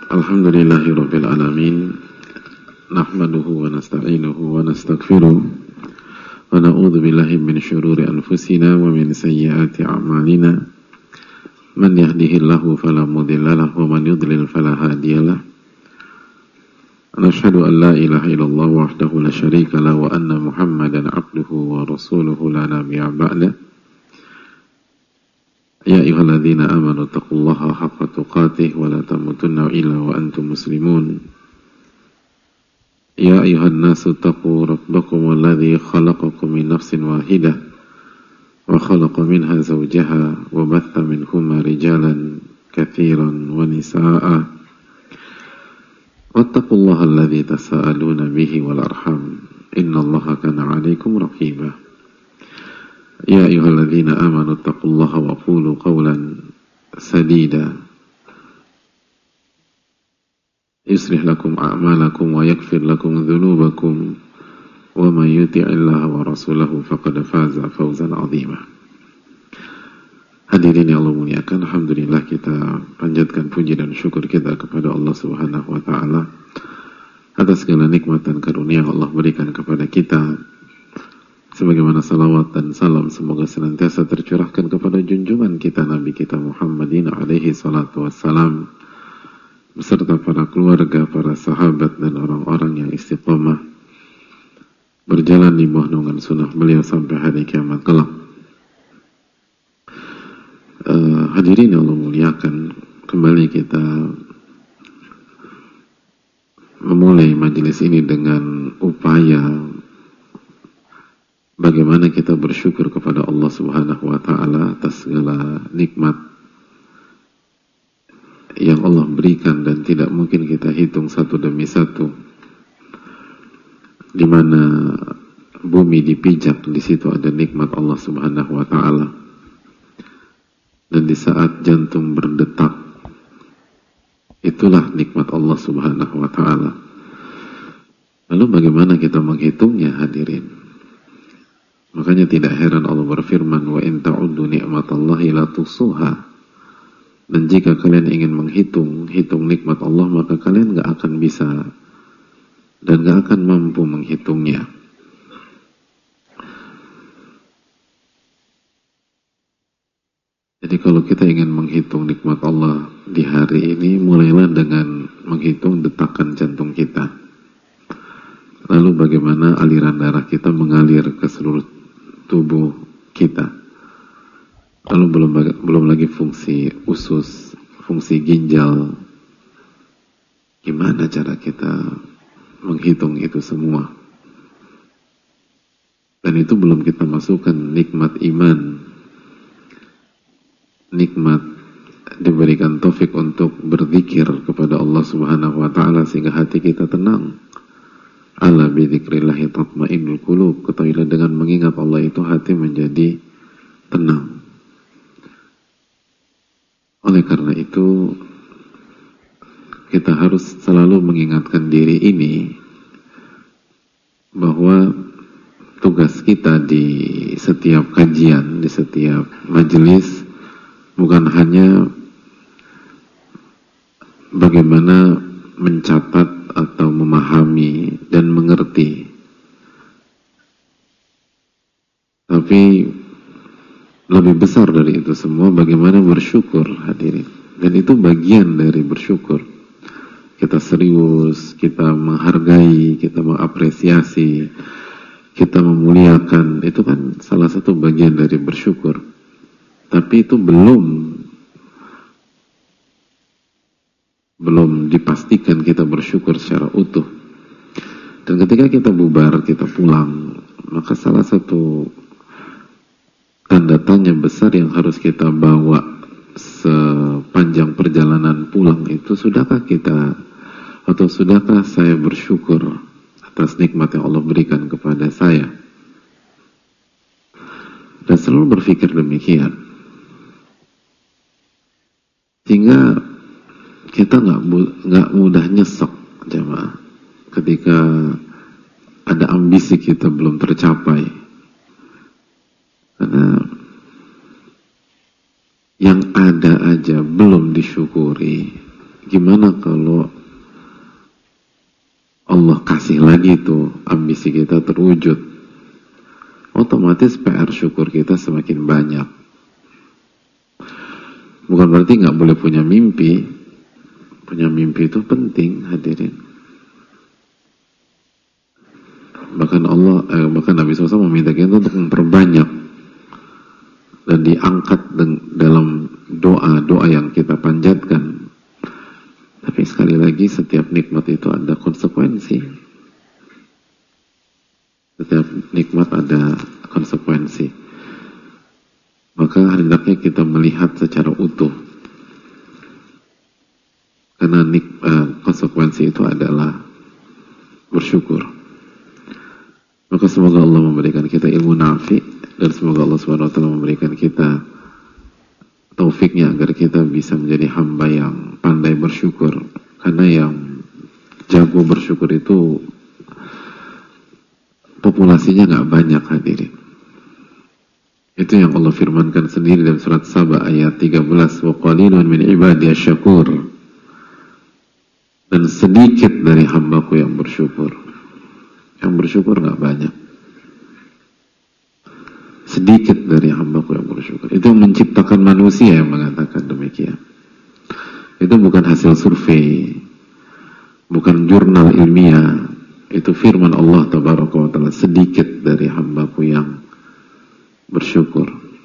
Alhamdulillahirabbil alamin. Nahmaduhu wa nasta'inuhu wa nastaghfiruh. Wa na'udzu billahi min syururi anfusina wa min sayyiati a'malina. Man yahdihillahu fala mudilla lahu wa man yudlil fala hadiyalah. Nashhadu an la ilaha illallah wahdahu la syarika lahu wa anna Muhammadan 'abduhu wa rasuluhu la nabiyya ba'da. Ya ayyuhalladzina amanu taqullaha haqqa tuqatih wa la tamutunna illa wa antum muslimun. Ya ayyuhan nasu taqu rabbakum alladzi khalaqakum min nafsin wahidah wa khalaqa minha zawjaha wa batha minhuma rijalan katsiran wa nisaa'a. Wattaqullaha alladzi tasaaluna bihi wal arham innallaha kana 'alaikum raqiba. Ya ayyuhalladzina amanu taqullaha wa qulu qawlan sadida yuslih lakum a'malakum wa yaghfir lakum dhunubakum wa may yuti'illaha wa rasulahu faqad faza fawzan 'azima. Hadirin yang Allah muliakan, alhamdulillah kita panjatkan puji dan syukur kita kepada Allah Subhanahu wa taala atas segala nikmat dan karunia yang Allah berikan kepada kita. Sebagaimana salawat dan salam semoga senantiasa tercurahkan kepada junjungan kita Nabi kita Muhammadin alaihi salatu wassalam beserta para keluarga, para sahabat dan orang-orang yang istiqamah berjalan di bawah naungan sunnah beliau sampai hari kiamat kelak. Hadirin yang Allah muliakan, kembali kita memulai majelis ini dengan upaya bagaimana kita bersyukur kepada Allah Subhanahu wa taala atas segala nikmat yang Allah berikan dan tidak mungkin kita hitung satu demi satu. Di mana bumi dipijak, di situ ada nikmat Allah Subhanahu wa taala. Dan di saat jantung berdetak, itulah nikmat Allah Subhanahu wa taala. Lalu bagaimana kita menghitungnya, hadirin? Makanya tidak heran Allah berfirman, wa in ta'uddu ni'matallahi la tuhsuha. Dan jika kalian ingin hitung nikmat Allah, maka kalian gak akan bisa dan gak akan mampu menghitungnya. Jadi kalau kita ingin menghitung nikmat Allah di hari ini, mulailah dengan menghitung detakan jantung kita. Lalu bagaimana aliran darah kita mengalir ke seluruh tubuh kita. Lalu belum lagi fungsi usus, fungsi ginjal. Gimana cara kita menghitung itu semua? Dan itu belum kita masukkan nikmat iman, nikmat diberikan taufik untuk berzikir kepada Allah Subhanahu wa taala sehingga hati kita tenang. Ala bidzikrillahi tatma'innul qulub. Ketahuilah dengan mengingat Allah itu hati menjadi tenang. Oleh karena itu kita harus selalu mengingatkan diri ini bahwa tugas kita di setiap kajian, di setiap majelis bukan hanya bagaimana mencatat atau memahami dan mengerti, tapi lebih besar dari itu semua bagaimana bersyukur, hadirin. Dan itu bagian dari bersyukur. Kita serius, kita menghargai, kita mengapresiasi, kita memuliakan, itu kan salah satu bagian dari bersyukur. Tapi itu belum dipastikan kita bersyukur secara utuh. Dan ketika kita bubar, kita pulang, maka salah satu tanda tanya besar yang harus kita bawa sepanjang perjalanan pulang itu, sudahkah kita atau sudahkah saya bersyukur atas nikmat yang Allah berikan kepada saya? Dan selalu berpikir demikian, sehingga kita nggak mudah nyesek, jemaah, ketika ada ambisi kita belum tercapai. Karena yang ada aja belum disyukuri, gimana kalau Allah kasih lagi tuh ambisi kita terwujud, otomatis PR syukur kita semakin banyak. Bukan berarti nggak boleh punya mimpi. Punya mimpi itu penting, hadirin. Bahkan bahkan Nabi SAW meminta kita untuk memperbanyak dan diangkat dalam doa-doa yang kita panjatkan. Tapi sekali lagi, setiap nikmat itu ada konsekuensi. Setiap nikmat ada konsekuensi. Maka hendaknya kita melihat secara utuh. Karena konsekuensi itu adalah bersyukur. Maka semoga Allah memberikan kita ilmu nafi, dan semoga Allah SWT memberikan kita taufiknya agar kita bisa menjadi hamba yang pandai bersyukur. Karena yang jago bersyukur itu populasinya nggak banyak, hadirin. Itu yang Allah firmankan sendiri dalam surat Saba ayat 13, wa qalilun min ibadiyasy syakur. Dan sedikit dari hambaku yang bersyukur. Yang bersyukur nggak banyak. Sedikit dari hambaku yang bersyukur. Itu yang menciptakan manusia yang mengatakan demikian. Itu bukan hasil survei, bukan jurnal ilmiah. Itu firman Allah Tabaraka wa Ta'ala, sedikit dari hambaku yang bersyukur.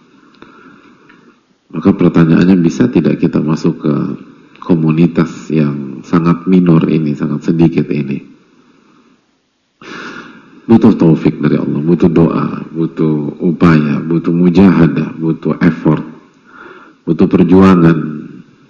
Maka pertanyaannya, bisa tidak kita masuk ke komunitas yang sangat minor ini, sangat sedikit ini? Butuh taufik dari Allah, butuh doa, butuh upaya, butuh mujahadah, butuh effort, butuh perjuangan,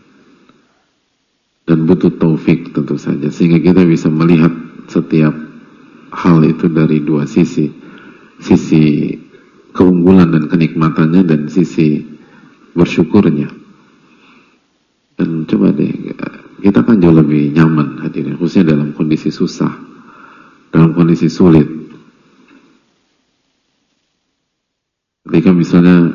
dan butuh taufik tentu saja, sehingga kita bisa melihat setiap hal itu dari dua sisi. Sisi keunggulan dan kenikmatannya, dan sisi bersyukurnya. Dan coba deh, kita kan jauh lebih nyaman, hadirin, khususnya dalam kondisi susah, dalam kondisi sulit. Ketika misalnya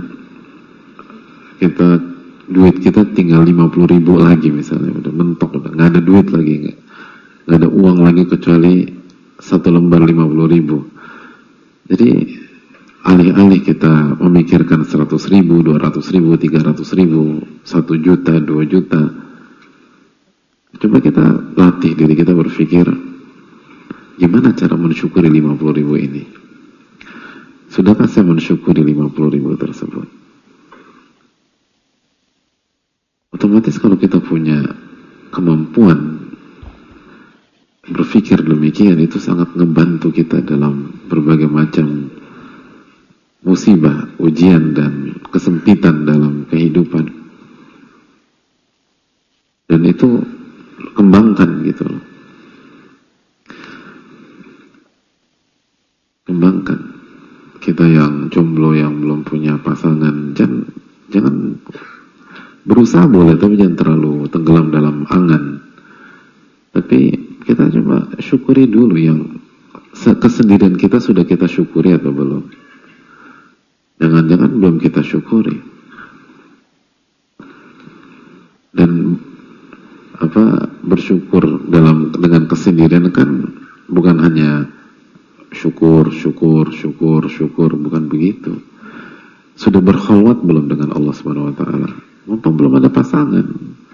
duit kita tinggal 50.000 lagi misalnya, udah mentok, udah nggak ada duit lagi, nggak ada uang lagi kecuali satu lembar 50.000. Jadi alih-alih kita memikirkan 100.000, 200.000, 300.000, 1 juta, 2 juta, coba kita latih diri kita berpikir, gimana cara mensyukuri 50.000 ini? Sudahkah saya mensyukuri 50.000 tersebut? Otomatis kalau kita punya kemampuan berpikir demikian, itu sangat ngebantu kita dalam berbagai macam musibah, ujian, dan kesempitan dalam kehidupan. Dan itu kembangkan gitu loh. Kembangkan. Kita yang jomblo, yang belum punya pasangan, jangan berusaha boleh, tapi jangan terlalu tenggelam dalam angan. Tapi kita coba syukuri dulu yang kesendirian kita, sudah kita syukuri atau belum? Jangan-jangan belum kita syukuri. Dan bersyukur dengan kesendirian kan bukan hanya syukur, bukan begitu. Sudah berkhalwat belum dengan Allah Subhanahu wa Ta'ala? Mumpung belum ada pasangan,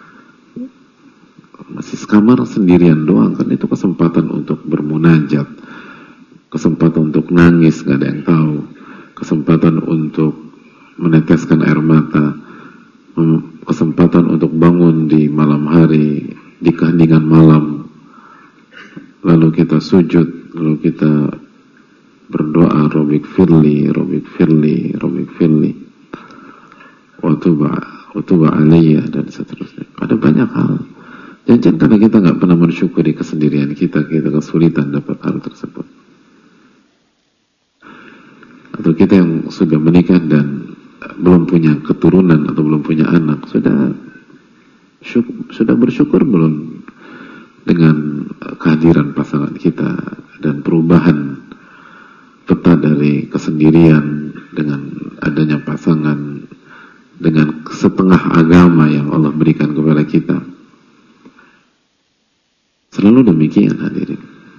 masih sekamar sendirian doang, kan itu kesempatan untuk bermunajat, kesempatan untuk nangis, gak ada yang tahu, kesempatan untuk meneteskan air mata, kesempatan untuk bangun di malam hari, di keheningan malam, lalu kita sujud, lalu kita berdoa, Rabbik firli, wa tuba alaiya, dan seterusnya. Ada banyak hal. Jangan karena kita nggak pernah mensyukuri kesendirian kita kesulitan dapat hal tersebut. Atau kita yang sudah menikah dan belum punya keturunan atau belum punya anak, sudah bersyukur belum dengan kehadiran pasangan kita dan perubahan peta dari kesendirian dengan adanya pasangan, dengan setengah agama yang Allah berikan kepada kita. Selalu demikian hadirin.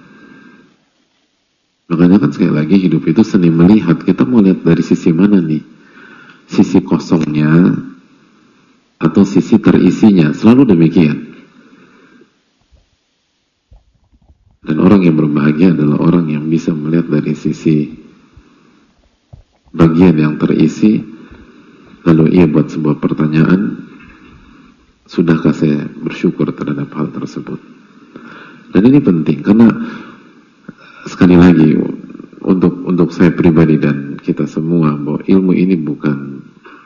Makanya kan sekali lagi hidup itu seni melihat. Kita mau lihat dari sisi mana nih? Sisi kosongnya atau sisi terisinya. Selalu demikian. Dan orang yang berbahagia adalah orang yang bisa melihat dari sisi bagian yang terisi, lalu ia buat sebuah pertanyaan, sudahkah saya bersyukur terhadap hal tersebut? Dan ini penting karena sekali lagi untuk saya pribadi dan kita semua, bahwa ilmu ini bukan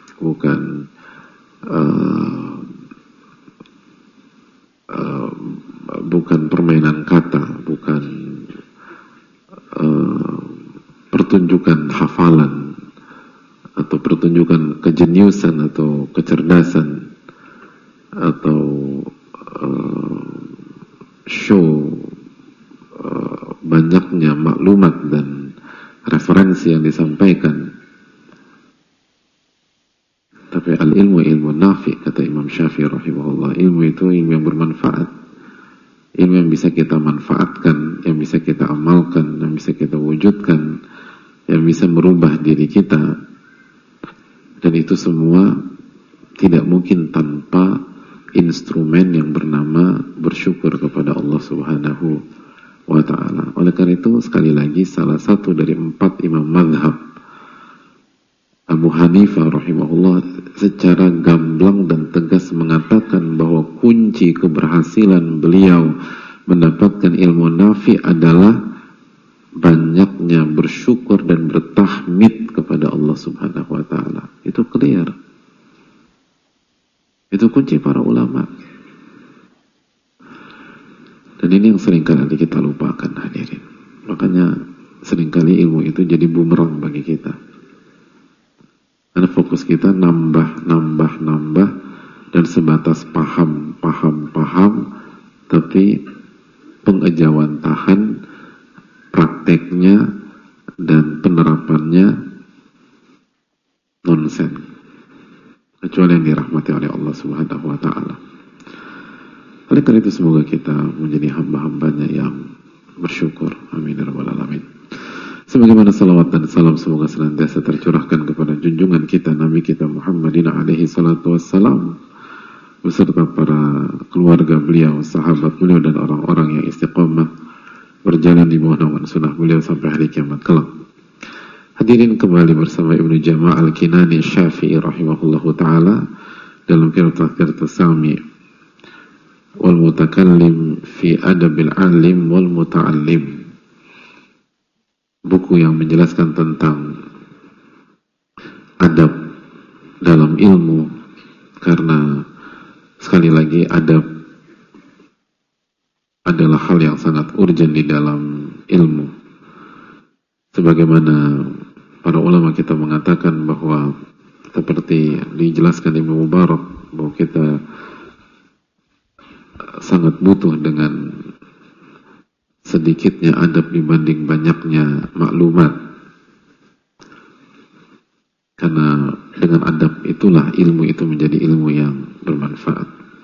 permainan kata, bukan pertunjukan hafalan atau pertunjukan kejeniusan atau kecerdasan atau show banyaknya maklumat dan referensi yang disampaikan. Tapi al-ilmu ilmu nafi, kata Imam Syafi'i rahimahullah. Ilmu itu ilmu yang bermanfaat, ilmu yang bisa kita manfaatkan, yang bisa kita amalkan, yang bisa kita wujudkan, yang bisa merubah diri kita. Dan itu semua tidak mungkin tanpa instrumen yang bernama bersyukur kepada Allah Subhanahu wa ta'ala. Oleh karena itu, sekali lagi, salah satu dari 4 imam mazhab, Abu Hanifah rahimahullah, secara gamblang dan tegas mengatakan bahwa kunci keberhasilan beliau mendapatkan ilmu nafi adalah banyaknya bersyukur dan bertahmid kepada Allah Subhanahu wa ta'ala. Itu clear. Itu kunci para ulama. Dan ini yang seringkali kita lupakan hadirin. Makanya seringkali ilmu itu jadi bumerang bagi kita. Karena fokus kita nambah dan sebatas paham, tapi pengejawantahan, prakteknya dan penerapannya nonsen. Kecuali yang dirahmati oleh Allah Subhanahu wa ta'ala. Oleh karena itu semoga kita menjadi hamba-hambanya yang bersyukur. Amin ya rabbal alamin. Sebagaimana salawat dan salam semoga senantiasa tercurahkan kepada junjungan kita Nabi kita Muhammadin alaihi salatu wassalam, beserta para keluarga beliau, sahabat beliau, dan orang-orang yang istiqomah berjalan di bawah naungan sunnah beliau sampai hari kiamat kelak. Hadirin, kembali bersama Ibnu Jama' Al-Kinani Syafi'i rahimahullahu ta'ala dalam kitab Tadhkiratus Sami wal Mutakallim fi Adabil Alim wal Muta'allim, buku yang menjelaskan tentang adab dalam ilmu, karena sekali lagi adab adalah hal yang sangat urgent di dalam ilmu. Sebagaimana para ulama kita mengatakan bahwa seperti dijelaskan Ibnu Mubarak bahwa kita sangat butuh dengan sedikitnya adab dibanding banyaknya maklumat, karena dengan adab itulah ilmu itu menjadi ilmu yang bermanfaat.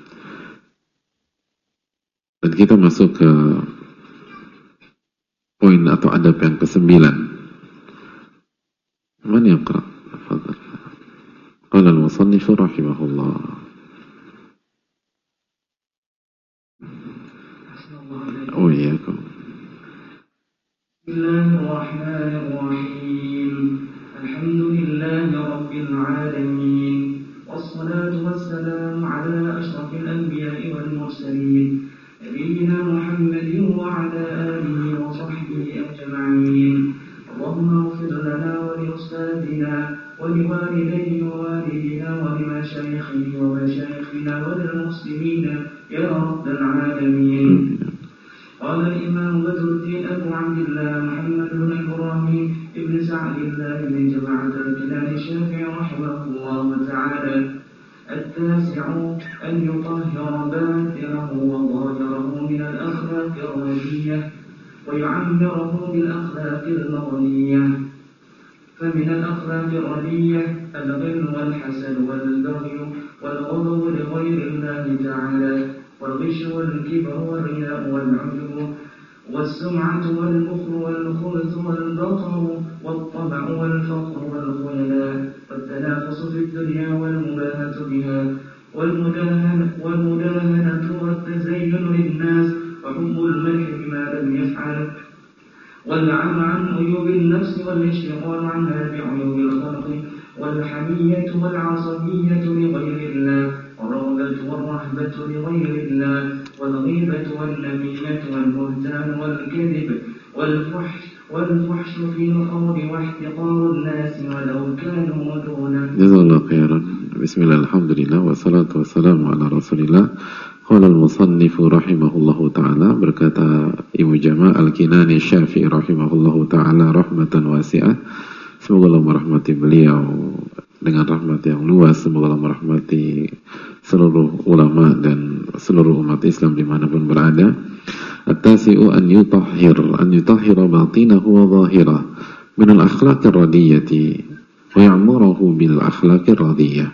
Dan kita masuk ke poin atau adab yang ke-9. Man yaqra? Tafadhal. Qala al-musannif rahimahullah. Oh iyakum. Bismillahirrahmanirrahim. Alhamdulillahi rabbil alamin. Wassalatu wassalamu ala ashrafil anbiya'i wal mursalin. Nabiyyina Muhammadin wa ala alihi wa sahbihi ajma'in. Allahumma ighfir lana wa li ustadina wa li walidayhi wa walidina wa li mashayikhina wa mashayikhina wa lil muslimina ya rabbal alamin. قال الإمام بدر الدين أبو عبد الله محمد بن إبراهيم ابن سعد الله بن جماعة الكناني الشافعي رحمه الله تعالى: التاسع أن يطهر باطنه وظاهره من الأخلاق الردية ويعمره بالأخلاق المرضية. فمن الأخلاق الردية الغل والحسد والبغي والغضب لغير الله تعالى والغش والمكر والكبر والرياء والعجب والسمعة والبخل والخبث والبطر والطمع والفقر والخيلاء والتنافس في الدنيا والمباهة بها والمداهنة والتزين للناس وحب المدح بما لم يفعل والعمى عن عيوب النفس والاشتغال عنها بعيوب الخلق والحمية والعصبية لغير الله والرغبة والرهبة لغير الله والغيبة والنميمة والبهتان والكذب والفحش في القول واحتقار الناس ولو كانوا دونه. Jazakallahu khairan. Bismillah, alhamdulillah, wassalatu wassalamu ala rasulillah. Qala al-musannifu rahimahullahu ta'ala, berkata Ibu Jama' Al-Kinani Syafi'i rahimahullahu ta'ala rahmatan wasi'ah. Semoga Allah merahmati beliau dengan rahmat yang luas. Semoga Allah merahmati seluruh ulama dan seluruh umat Islam dimanapun berada. At-tasi'u an yutahhira batinahu wa zahirah min al-akhlaqir radiyati wa ya'muruhu bil akhlaqir radiyah.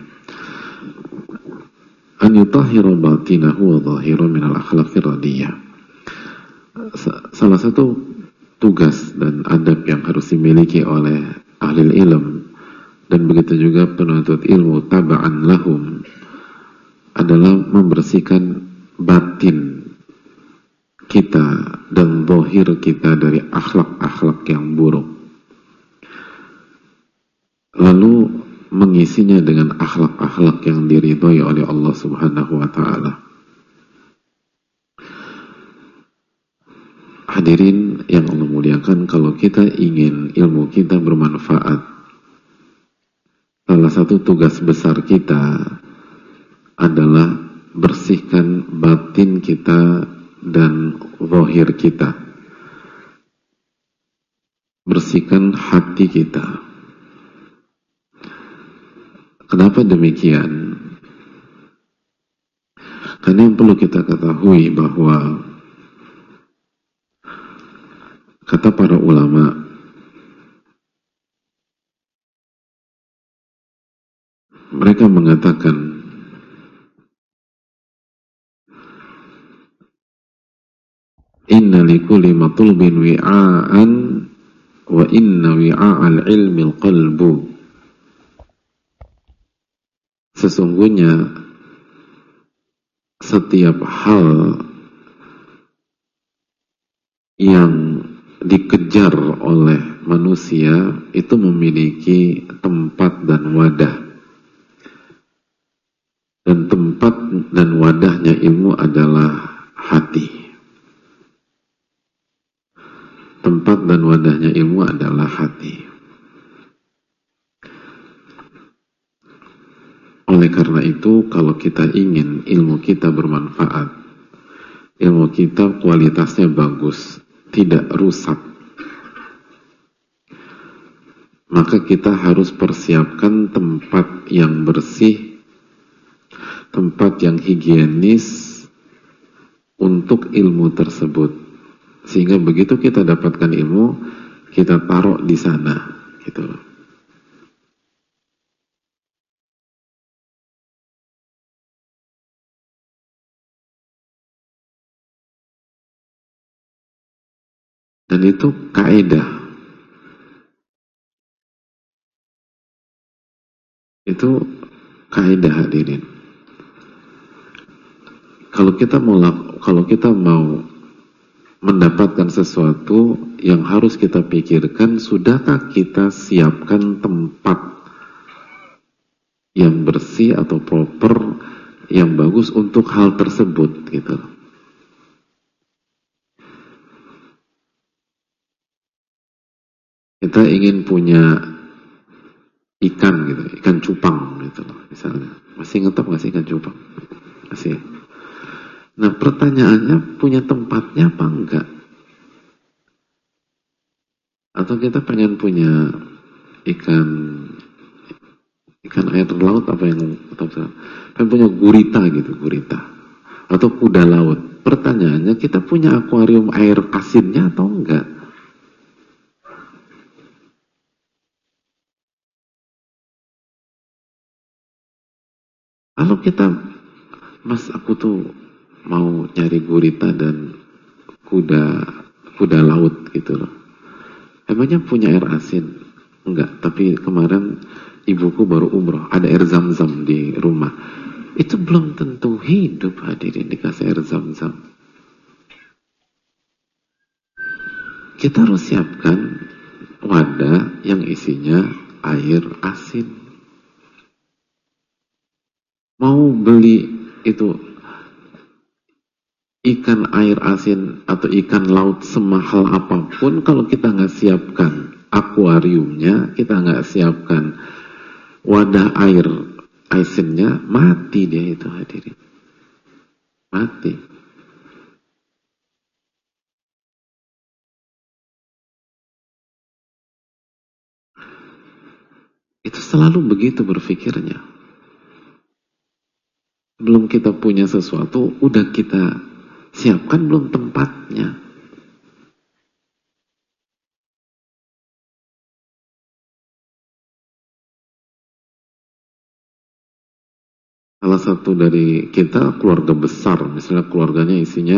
An yutahhira batinahu wa zahirah min al-akhlaqir radiyah. Salah satu tugas dan adab yang harus dimiliki oleh ahli ilm dan begitu juga penuntut ilmu taba'an lahum adalah membersihkan batin kita dan zahir kita dari akhlak-akhlak yang buruk, lalu mengisinya dengan akhlak-akhlak yang diridhoi oleh Allah Subhanahu wa ta'ala. Hadirin yang Allah muliakan, kalau kita ingin ilmu kita bermanfaat, salah satu tugas besar kita adalah bersihkan batin kita dan zahir kita, bersihkan hati kita. Kenapa demikian? Karena yang perlu kita ketahui bahwa kata para ulama, mereka mengatakan inna likulli matulbin wi'a'an wa inna wi'a'al ilmi al-qalbu. Sesungguhnya setiap hal yang dikejar oleh manusia itu memiliki tempat dan wadah, dan tempat dan wadahnya ilmu adalah hati. Tempat dan wadahnya ilmu adalah hati. Oleh karena itu, kalau kita ingin ilmu kita bermanfaat, ilmu kita kualitasnya bagus, tidak rusak, maka kita harus persiapkan tempat yang bersih, tempat yang higienis untuk ilmu tersebut. Sehingga begitu kita dapatkan ilmu, kita taruh di sana, gitu loh. Dan itu kaidah. Itu kaidah, hadirin. Kalau kita mau mendapatkan sesuatu, yang harus kita pikirkan, sudahkah kita siapkan tempat yang bersih atau proper, yang bagus untuk hal tersebut, gitu. Kita ingin punya ikan gitu, ikan cupang gitu loh, misalnya. Masih ngetop nggak sih ikan cupang? Masih. Nah, pertanyaannya, punya tempatnya apa enggak? Atau kita pengen punya ikan air laut, apa yang pengen punya gurita gitu, gurita, atau kuda laut. Pertanyaannya, kita punya akuarium air asinnya atau enggak? Kalau kita, Mas, aku tuh mau nyari gurita dan kuda laut gitu loh. Emangnya punya air asin? Enggak, tapi kemarin ibuku baru umroh, ada air zam-zam di rumah. Itu belum tentu hidup, hadirin, dikasih air zam-zam. Kita harus siapkan wadah yang isinya air asin. Mau beli itu ikan air asin atau ikan laut semahal apapun, kalau kita nggak siapkan akuariumnya, kita nggak siapkan wadah air asinnya, mati dia itu, hadirin. Mati. Itu selalu begitu berpikirnya. Belum kita punya sesuatu, udah kita siapkan belum tempatnya. Salah satu dari kita keluarga besar, misalnya keluarganya isinya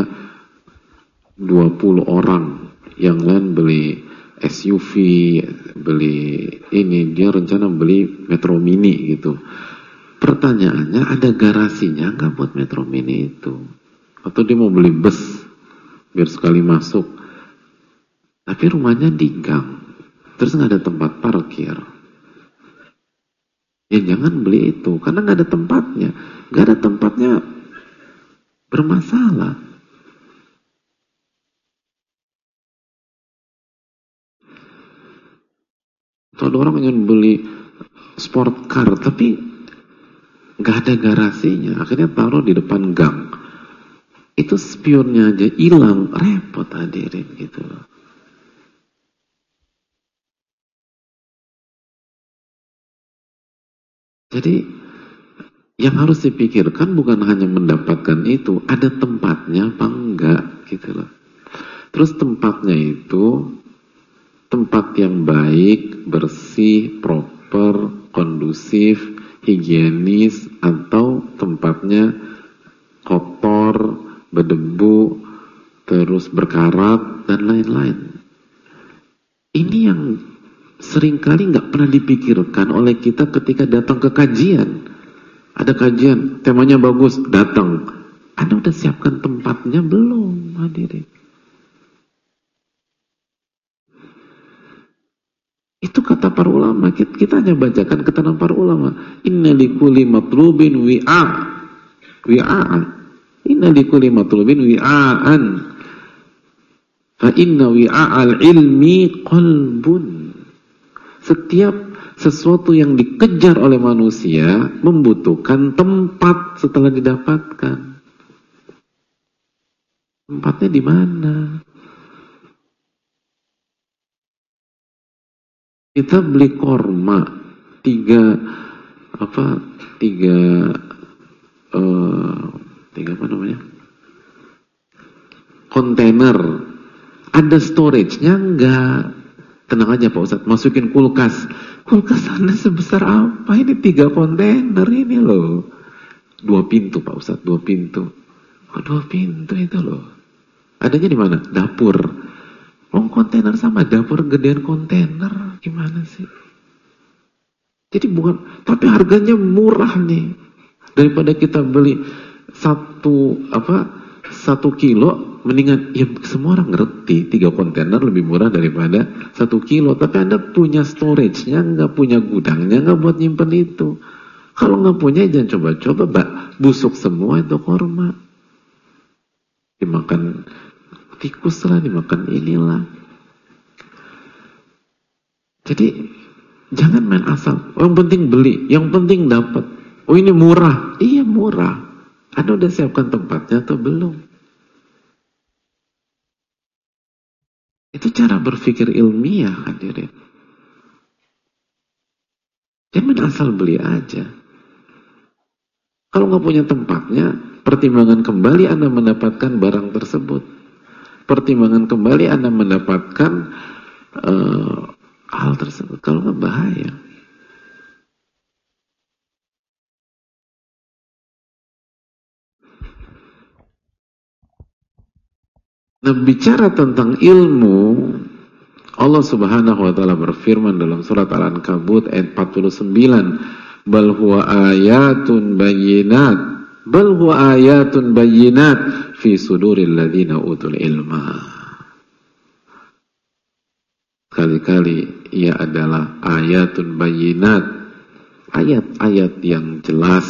20 orang, yang lain beli SUV, beli ini, dia rencana beli Metro Mini gitu. Pertanyaannya, ada garasinya nggak buat Metro Mini itu? Atau dia mau beli bus biar sekali masuk, tapi rumahnya di gang, terus nggak ada tempat parkir. Ya jangan beli itu, karena nggak ada tempatnya. Nggak ada tempatnya bermasalah. Atau ada orang ingin beli sport car, tapi nggak ada garasinya, akhirnya taruh di depan gang. Itu spionnya aja hilang, repot, hadirin, gitu loh. Jadi yang harus dipikirkan bukan hanya mendapatkan itu, ada tempatnya apa enggak, gitu loh. Terus tempatnya itu tempat yang baik, bersih, proper, kondusif, higienis, atau tempatnya kotor, berdebu, terus berkarat, dan lain-lain. Ini yang seringkali nggak pernah dipikirkan oleh kita ketika datang ke kajian. Ada kajian, temanya bagus, datang. Anda udah siapkan tempatnya belum, hadirin? Itu kata para ulama, kita hanya bacakan keterangan para ulama. Inna likulli matlubin wi'a'an. Inna likulli matlubin wi'a'an. Fa inna wi'a'al ilmi qalbun. Setiap sesuatu yang dikejar oleh manusia membutuhkan tempat setelah didapatkan. Tempatnya di mana? Kita beli korma tiga apa namanya? Kontainer. Ada storage-nya enggak? Tenang aja Pak Ustadz, masukin kulkas. Kulkas Anda sebesar apa? Ini 3 kontainer ini loh. 2 pintu Pak Ustadz, 2 pintu. Oh, 2 pintu itu loh. Adanya di mana? Dapur. Oh, kontainer sama dapur gedean kontainer. Gimana sih? Jadi bukan, tapi harganya murah nih. Daripada kita beli 1 kilo, mendingan, ya semua orang ngerti 3 kontainer lebih murah daripada 1 kilo. Tapi Anda punya storage-nya, nggak punya gudangnya, nggak buat nyimpen itu. Kalau nggak punya, jangan coba-coba, busuk semua itu korma. Dimakan tikus lah, dimakan inilah. Jadi jangan main asal. Oh, yang penting beli, yang penting dapat. Oh, ini murah. Iya, murah. Anda udah siapkan tempatnya atau belum? Itu cara berpikir ilmiah, hadirin. Jangan asal beli aja. Kalau nggak punya tempatnya, pertimbangan kembali Anda mendapatkan barang tersebut. Pertimbangan kembali Anda mendapatkan hal tersebut. Kalau nggak, bahaya. Nah, bicara tentang ilmu, Allah Subhanahu wa taala berfirman dalam surat Al-Ankabut ayat 49, "Bal huwa ayatun bayyinat, bal huwa ayatun bayyinat fi suduril ladzina utul ilma." Kali-kali ia adalah ayatun bayyinat, ayat-ayat yang jelas,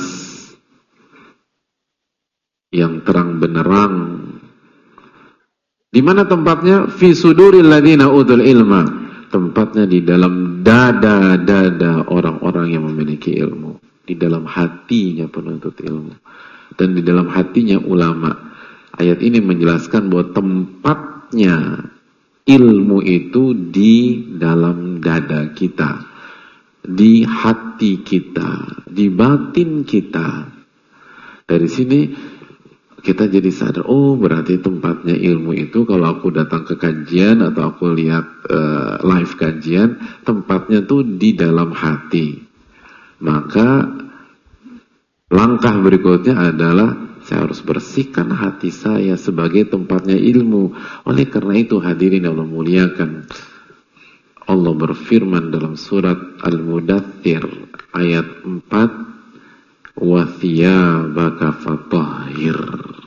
yang terang benderang. Di mana tempatnya? Fi suduril ladzina utul ilma. Tempatnya di dalam dada-dada orang-orang yang memiliki ilmu, di dalam hatinya penuntut ilmu, dan di dalam hatinya ulama. Ayat ini menjelaskan bahwa tempatnya ilmu itu di dalam dada kita, di hati kita, di batin kita. Dari sini kita jadi sadar, oh berarti tempatnya ilmu itu kalau aku datang ke kajian atau aku lihat live kajian, tempatnya tuh di dalam hati. Maka langkah berikutnya adalah saya harus bersihkan hati saya sebagai tempatnya ilmu. Oleh karena itu hadirin yang Allah muliakan, Allah berfirman dalam surat Al-Mudaththir ayat 4, "Wa thiyabaka fatahhir."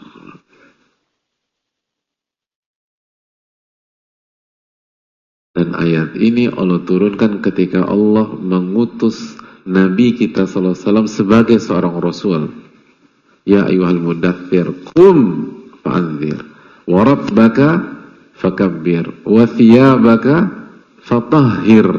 Dan ayat ini Allah turunkan ketika Allah mengutus Nabi kita sallallahu alaihi wasallam sebagai seorang rasul. Ya ayyuhal mudaththir qum fa'anzir wa rabbaka fakabbir wa thiyabaka fatahhir.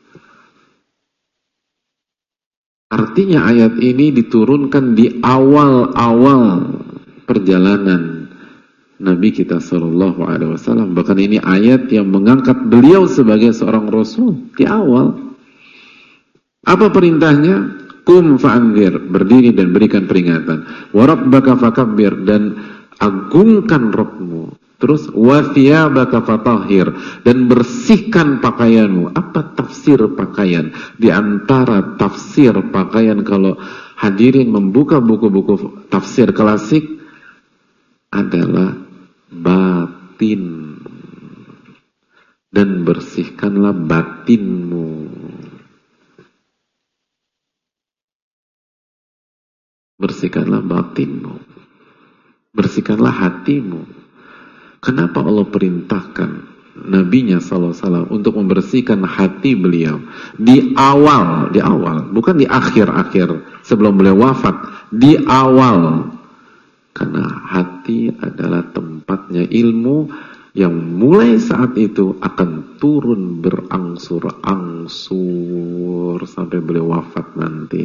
Artinya ayat ini diturunkan di awal-awal perjalanan Nabi kita sallallahu alaihi wasallam. Bahkan ini ayat yang mengangkat beliau sebagai seorang rasul di awal. Apa perintahnya? Qum fa'anzir, berdiri dan berikan peringatan. Wa rabbaka fakabbir, dan agungkan Rabbmu. Terus wa thiyabaka fatahhir, dan bersihkan pakaianmu. Apa tafsir pakaian? Di antara tafsir pakaian, kalau hadirin membuka buku-buku tafsir klasik, adalah batin. Dan bersihkanlah batinmu. Bersihkanlah batinmu. Bersihkanlah hatimu. Kenapa Allah perintahkan Nabinya SAW untuk membersihkan hati beliau di awal, bukan di akhir-akhir sebelum beliau wafat, di awal. Karena hati adalah tempatnya ilmu yang mulai saat itu akan turun berangsur-angsur sampai beliau wafat nanti.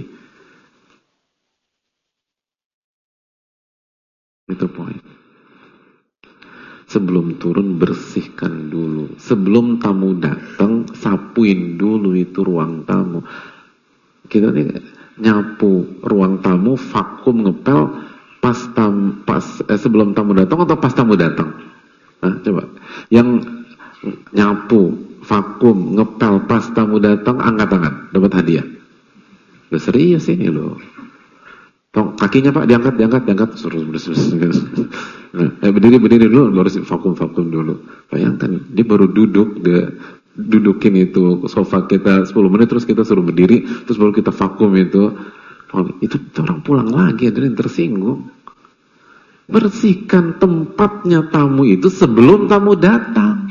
Itu poin. Sebelum turun bersihkan dulu. Sebelum tamu datang sapuin dulu itu ruang tamu. Kita nih nyapu ruang tamu, vakum, ngepel sebelum tamu datang atau pas tamu datang? Nah, coba. Yang nyapu, vakum, ngepel pas tamu datang, angkat tangan, dapat hadiah. Udah serius ini loh. Tong, kakinya Pak diangkat, suruh. Nah, berdiri dulu, baru vakum dulu. Bayangkan, dia baru dudukin itu sofa kita 10 menit, terus kita suruh berdiri, terus baru kita vakum itu orang pulang lagi, ada yang tersinggung. Bersihkan tempatnya tamu itu sebelum tamu datang.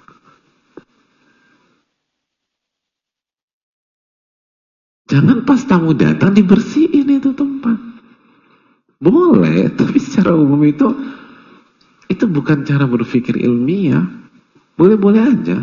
Jangan pas tamu datang dibersihin itu tempat. Boleh, tapi secara umum itu bukan cara berpikir ilmiah. Boleh-boleh aja.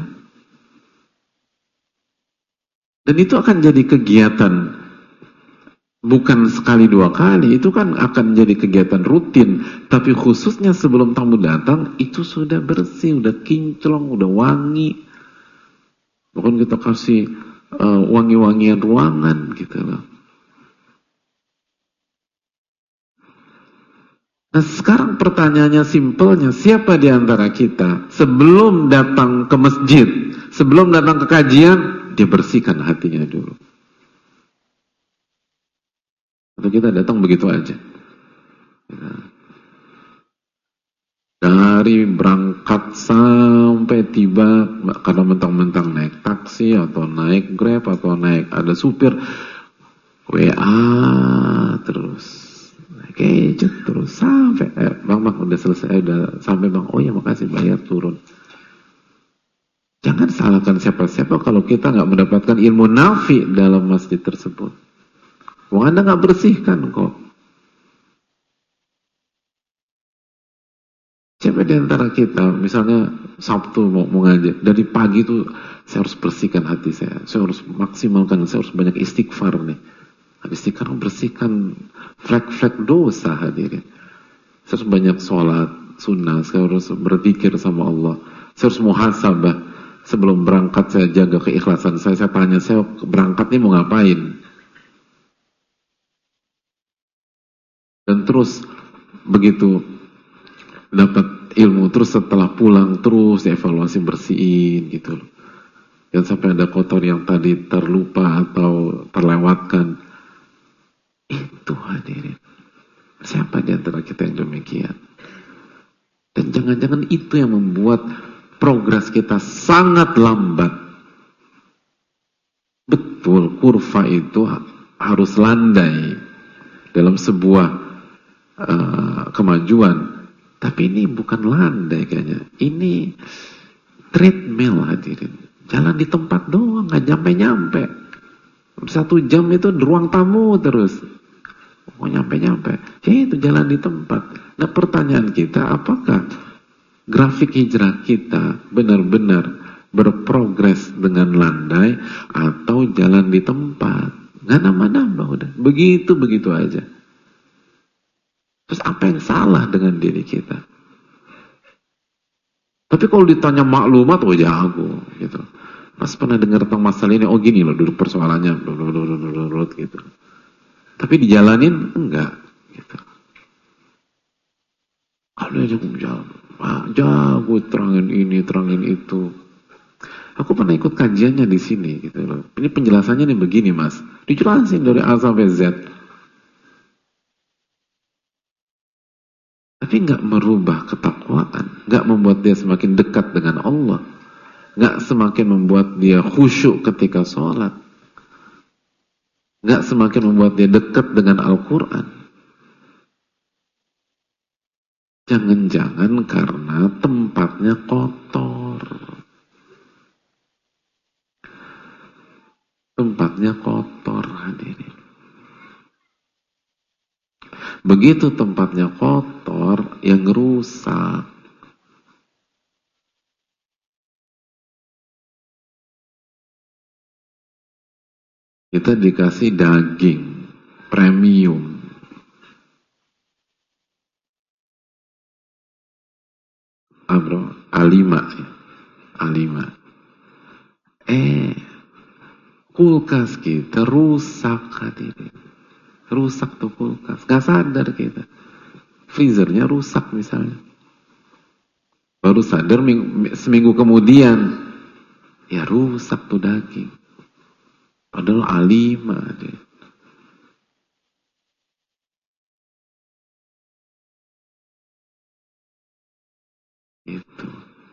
Dan itu akan jadi kegiatan bukan sekali dua kali, itu kan akan jadi kegiatan rutin. Tapi khususnya sebelum tamu datang, itu sudah bersih, udah kinclong, udah wangi. Bahkan kita kasih wangi-wangian ruangan gitu loh. Nah sekarang pertanyaannya simpelnya, siapa di antara kita sebelum datang ke masjid, sebelum datang ke kajian, dia bersihkan hatinya dulu? Atau kita datang begitu aja? Dari berangkat sampai tiba, karena mentang-mentang naik taksi atau naik Grab atau naik ada supir, WA terus, gadget terus sampai bang udah selesai, udah sampai bang, oh ya makasih, bayar, turun. Jangan salahkan siapa-siapa kalau kita nggak mendapatkan ilmu nafi dalam masjid tersebut. Wong Anda nggak bersihkan kok. Siapa di antara kita, misalnya Sabtu mau ngaji, dari pagi tuh saya harus bersihkan hati saya harus maksimalkan, saya harus banyak istighfar nih. Habis istighfar bersihkan flek-flek dosa hadirin. Saya harus banyak sholat sunnah, saya harus berzikir sama Allah, saya harus muhasabah. Sebelum berangkat saya jaga keikhlasan saya tanya, saya berangkat nih mau ngapain? Dan terus begitu dapat ilmu, terus setelah pulang terus evaluasi, bersihin gitu loh. Jangan sampai ada kotor yang tadi terlupa atau terlewatkan. Itu hadirin. Siapa di antara kita yang demikian? Dan jangan-jangan itu yang membuat progres kita sangat lambat. Betul, kurva itu harus landai dalam sebuah kemajuan. Tapi ini bukan landai kayaknya. Ini treadmill hadirin. Jalan di tempat doang, nggak nyampe-nyampe. 1 jam itu di ruang tamu terus. Mau nyampe-nyampe. Ya itu jalan di tempat. Nah pertanyaan kita, apakah grafik hijrah kita benar-benar berprogres dengan landai atau jalan di tempat? Nggak nambah-nambah udah. Begitu-begitu aja. Terus apa yang salah dengan diri kita? Tapi kalau ditanya maklumat, oh jago gitu. Mas pernah dengar tentang masalah ini? Oh gini loh, duduk persoalannya, gitu. Tapi dijalanin enggak, gitu. Kalau dia jago terangin ini, terangin itu. Aku pernah ikut kajiannya di sini, gitu loh. Ini penjelasannya nih begini mas, dijelasin dari A sampai Z. Tapi nggak merubah ketakwaan, nggak membuat dia semakin dekat dengan Allah, nggak semakin membuat dia khusyuk ketika sholat, nggak semakin membuat dia dekat dengan Al-Quran. Jangan-jangan karena tempatnya kotor. Tempatnya kotor hadirin. Begitu tempatnya kotor, yang rusak. Kita dikasih daging premium. Bro, A5 ya. A5. Kulkas kita rusak hadirin. Rusak tuh kulkas, gak sadar kita. Freezernya rusak misalnya. Baru sadar seminggu kemudian, ya rusak tuh daging. Padahal A5 deh. Itu.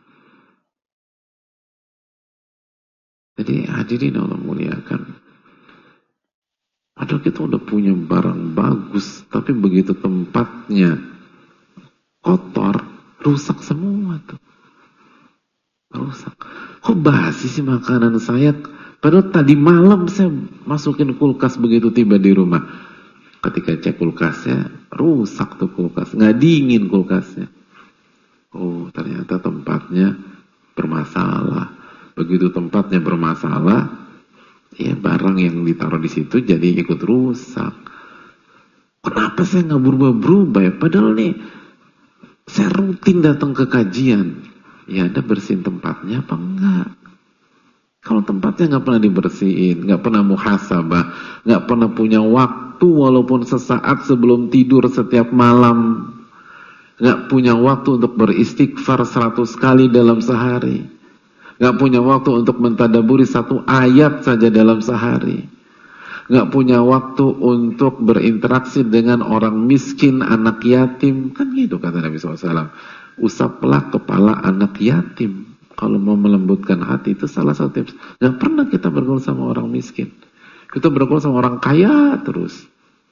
Jadi hadirin Allah muliakan. Padahal kita udah punya barang bagus, tapi begitu tempatnya kotor, rusak semua tuh. Rusak. Kok basi sih makanan saya? Padahal tadi malam saya masukin kulkas begitu tiba di rumah. Ketika cek kulkasnya, rusak tuh kulkas. Nggak dingin kulkasnya. Oh, ternyata tempatnya bermasalah. Begitu tempatnya bermasalah, ya barang yang ditaruh di situ jadi ikut rusak. Kenapa saya nggak berubah-berubah ya? Padahal nih saya rutin datang ke kajian. Ya Anda bersihin tempatnya apa enggak? Kalau tempatnya nggak pernah dibersihin, nggak pernah muhasabah, nggak pernah punya waktu walaupun sesaat sebelum tidur setiap malam, nggak punya waktu untuk beristighfar 100 kali dalam sehari, nggak punya waktu untuk mentadaburi 1 ayat saja dalam sehari, nggak punya waktu untuk berinteraksi dengan orang miskin, anak yatim, kan gitu kata Nabi SAW. usaplah kepala anak yatim. Kalau mau melembutkan hati itu salah satu tips. Gak pernah kita bergaul sama orang miskin. Kita bergaul sama orang kaya terus.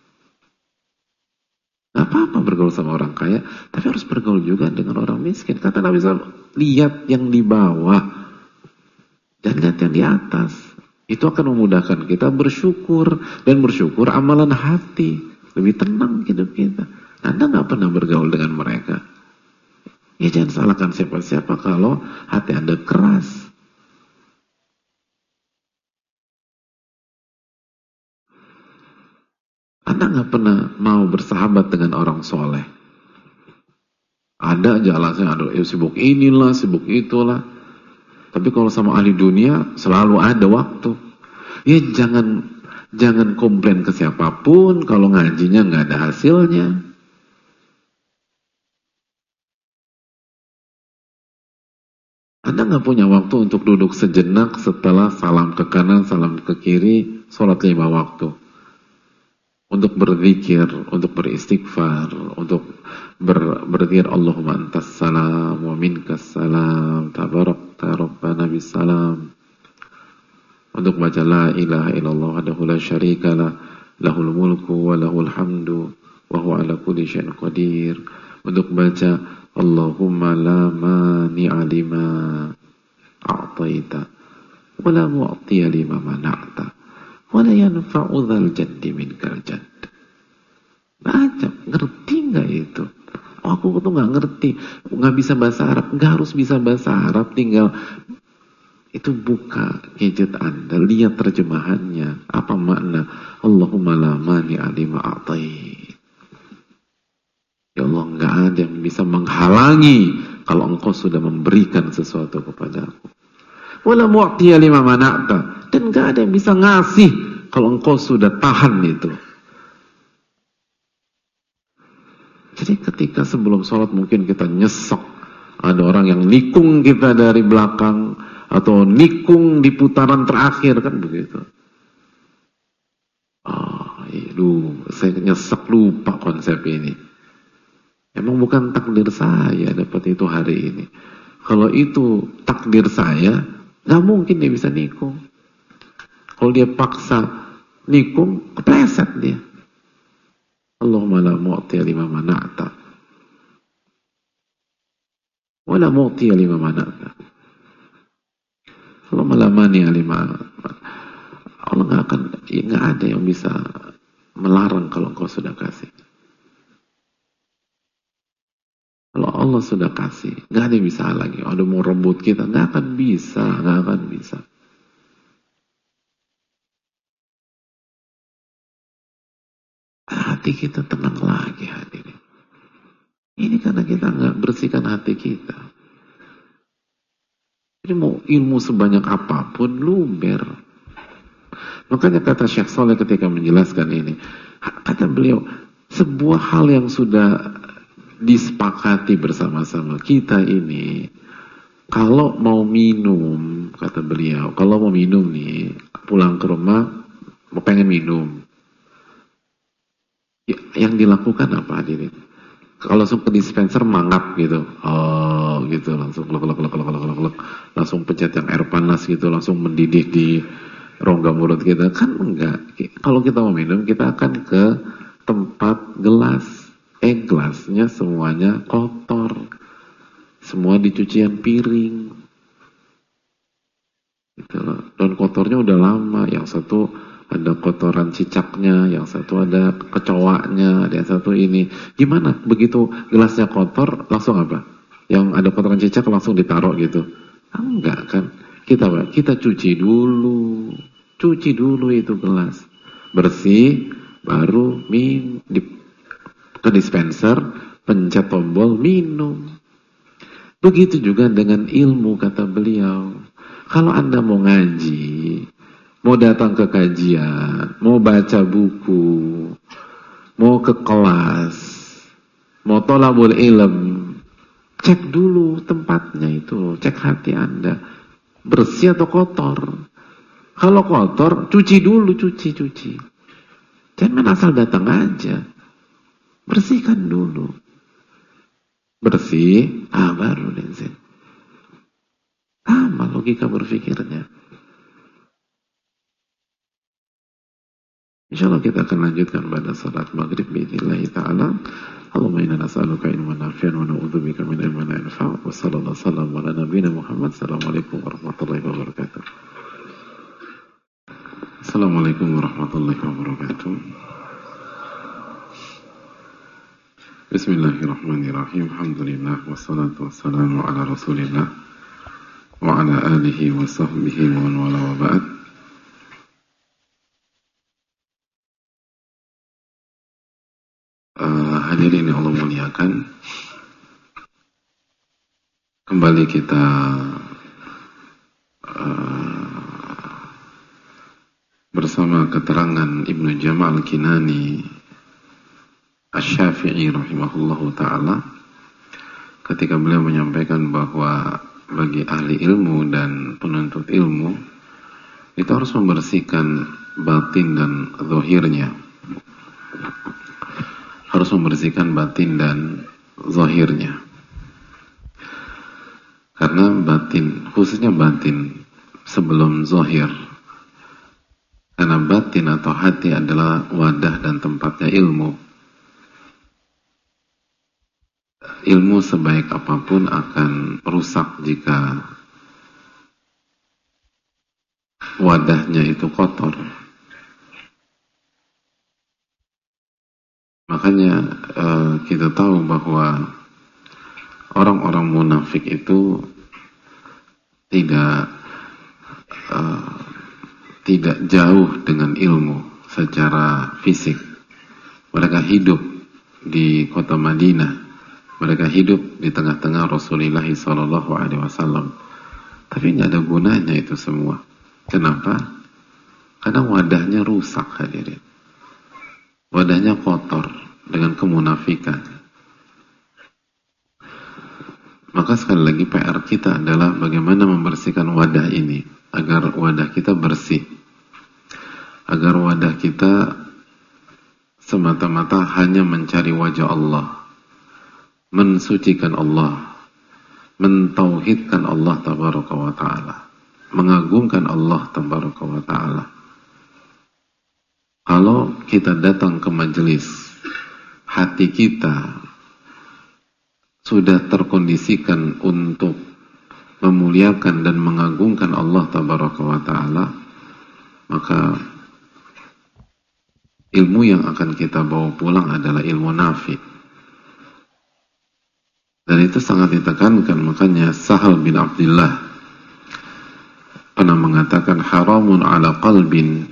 Gak apa-apa bergaul sama orang kaya, tapi harus bergaul juga dengan orang miskin. Kata Nabi SAW, lihat yang di bawah dan lihat yang di atas. Itu akan memudahkan kita bersyukur, dan bersyukur amalan hati. Lebih tenang hidup kita. Anda gak pernah bergaul dengan mereka. Ya jangan salahkan siapa-siapa kalau hati Anda keras. Anda gak pernah mau bersahabat dengan orang soleh. Ada aja alasannya, aduh sibuk inilah, sibuk itulah. Tapi kalau sama ahli dunia selalu ada waktu. Ya jangan komplain ke siapapun kalau ngajinya gak ada hasilnya. Anda nggak punya waktu untuk duduk sejenak setelah salam ke kanan, salam ke kiri, sholat 5 waktu. Untuk berzikir, untuk beristighfar, untuk berzikir Allahumma antas salam, wa minkas salam, tabarakta rabbana bisalam. Untuk baca la ilaha illallah wahdahu la syarika lah, lahul mulku wa lahul hamdu, wa huwa ala kulli syai'in qadir. Untuk baca Allahumma la mani'a lima a'taita wa la mu'tiya lima mana'ta wa la yanfa'u dzal jaddi minkal jadd. Baca, ngerti nggak itu? Oh, aku tuh nggak ngerti, nggak bisa bahasa Arab. Nggak harus bisa bahasa Arab, tinggal itu buka gadget Anda, lihat terjemahannya. Apa makna Allahumma la mani'a lima a'taita? Ya Allah, nggak ada yang bisa menghalangi kalau engkau sudah memberikan sesuatu kepada aku. Wala mu'tiya lima mana'ta, dan nggak ada yang bisa ngasih kalau engkau sudah tahan itu. Jadi ketika sebelum sholat mungkin kita nyesek, ada orang yang nikung kita dari belakang atau nikung di putaran terakhir, kan begitu. Saya nyesek, lupa konsep ini. Emang bukan takdir saya dapat itu hari ini. Kalau itu takdir saya, gak mungkin dia bisa nikung. Kalau dia paksa nikung, kepleset dia. Allahumma la mu'tiya lima mana'ta wa la mu'tiya lima mana'ta. Allahumma la mani'a lima. Allah gak ada yang bisa melarang kalau engkau sudah kasih. Kalau Allah sudah kasih, gak ada yang bisa lagi. Ada mau rebut kita, gak akan bisa. Hati kita tenang lagi hadirin. Ini karena kita gak bersihkan hati kita. Jadi mau ilmu sebanyak apapun, luber. Makanya kata Syekh Saleh ketika menjelaskan ini, kata beliau, sebuah hal yang sudah disepakati bersama-sama kita ini, kalau mau minum, kata beliau, kalau mau minum nih, pulang ke rumah, mau pengen minum, yang dilakukan apa hadirin? Kalau langsung ke dispenser mangap gitu, gitu langsung langsung pencet yang air panas gitu, langsung mendidih di rongga mulut kita, kan enggak. Kalau kita mau minum, kita akan ke tempat gelas. Gelasnya semuanya kotor, semua di cucian piring gitu loh. Dan kotornya udah lama, yang satu ada kotoran cicaknya, yang satu ada kecoaknya, ada yang satu ini. Gimana begitu gelasnya kotor langsung apa? Yang ada kotoran cicak langsung ditaruh gitu? Enggak kan, kita cuci dulu itu gelas bersih, baru ke dispenser, pencet tombol, minum. Begitu juga dengan ilmu, kata beliau. Kalau Anda mau ngaji, mau datang ke kajian, mau baca buku, mau ke kelas, mau thalabul ilm, cek dulu tempatnya itu, cek hati Anda, bersih atau kotor. Kalau kotor, cuci dulu, cuci. Jangan asal datang aja. Bersihkan dulu. Bersih, baru benzin. Sama logika berpikirnya. InsyaAllah kita akan lanjutkan pada salat maghrib biidznillah ta'ala. Allahumma inna nas'aluka ilman nafi'an wa na'udzubika min ilmin la yanfa'. Wa sallallahu sallam ala nabiyyina Muhammad. Assalamualaikum warahmatullahi wabarakatuh. Assalamualaikum warahmatullahi wabarakatuh. Bismillahirrahmanirrahim. Alhamdulillah wassalatu wassalamu ala Rasulillah wa ala alihi wa sahbihi wa man wala wa ba'd. Hadirin yang Allah muliakan, kembali kita bersama keterangan Ibnu Jamal Kinani Asy-Syafi'i rahimahullahu ta'ala ketika beliau menyampaikan bahwa bagi ahli ilmu dan penuntut ilmu itu harus membersihkan batin dan zahirnya, harus membersihkan batin dan zahirnya, karena batin, khususnya batin sebelum zahir, karena batin atau hati adalah wadah dan tempatnya ilmu. Ilmu sebaik apapun akan rusak jika wadahnya itu kotor. Makanya kita tahu bahwa orang-orang munafik itu tidak jauh dengan ilmu secara fisik. Mereka hidup di kota Madinah, mereka hidup di tengah-tengah Rasulullah SAW, tapi nggak ada gunanya itu semua. Kenapa? Karena wadahnya rusak, hadirin. Wadahnya kotor dengan kemunafikan. Maka sekali lagi PR kita adalah bagaimana membersihkan wadah ini agar wadah kita bersih, agar wadah kita semata-mata hanya mencari wajah Allah, mensucikan Allah, mentauhidkan Allah tabaraka wa ta'ala, mengagungkan Allah tabaraka wa ta'ala. Kalau kita datang ke majelis, hati kita sudah terkondisikan untuk memuliakan dan mengagungkan Allah tabaraka wa ta'ala, maka ilmu yang akan kita bawa pulang adalah ilmu nafi. Dan itu sangat ditekankan. Makanya Sahal bin Abdullah pernah mengatakan, haramun ala qalbin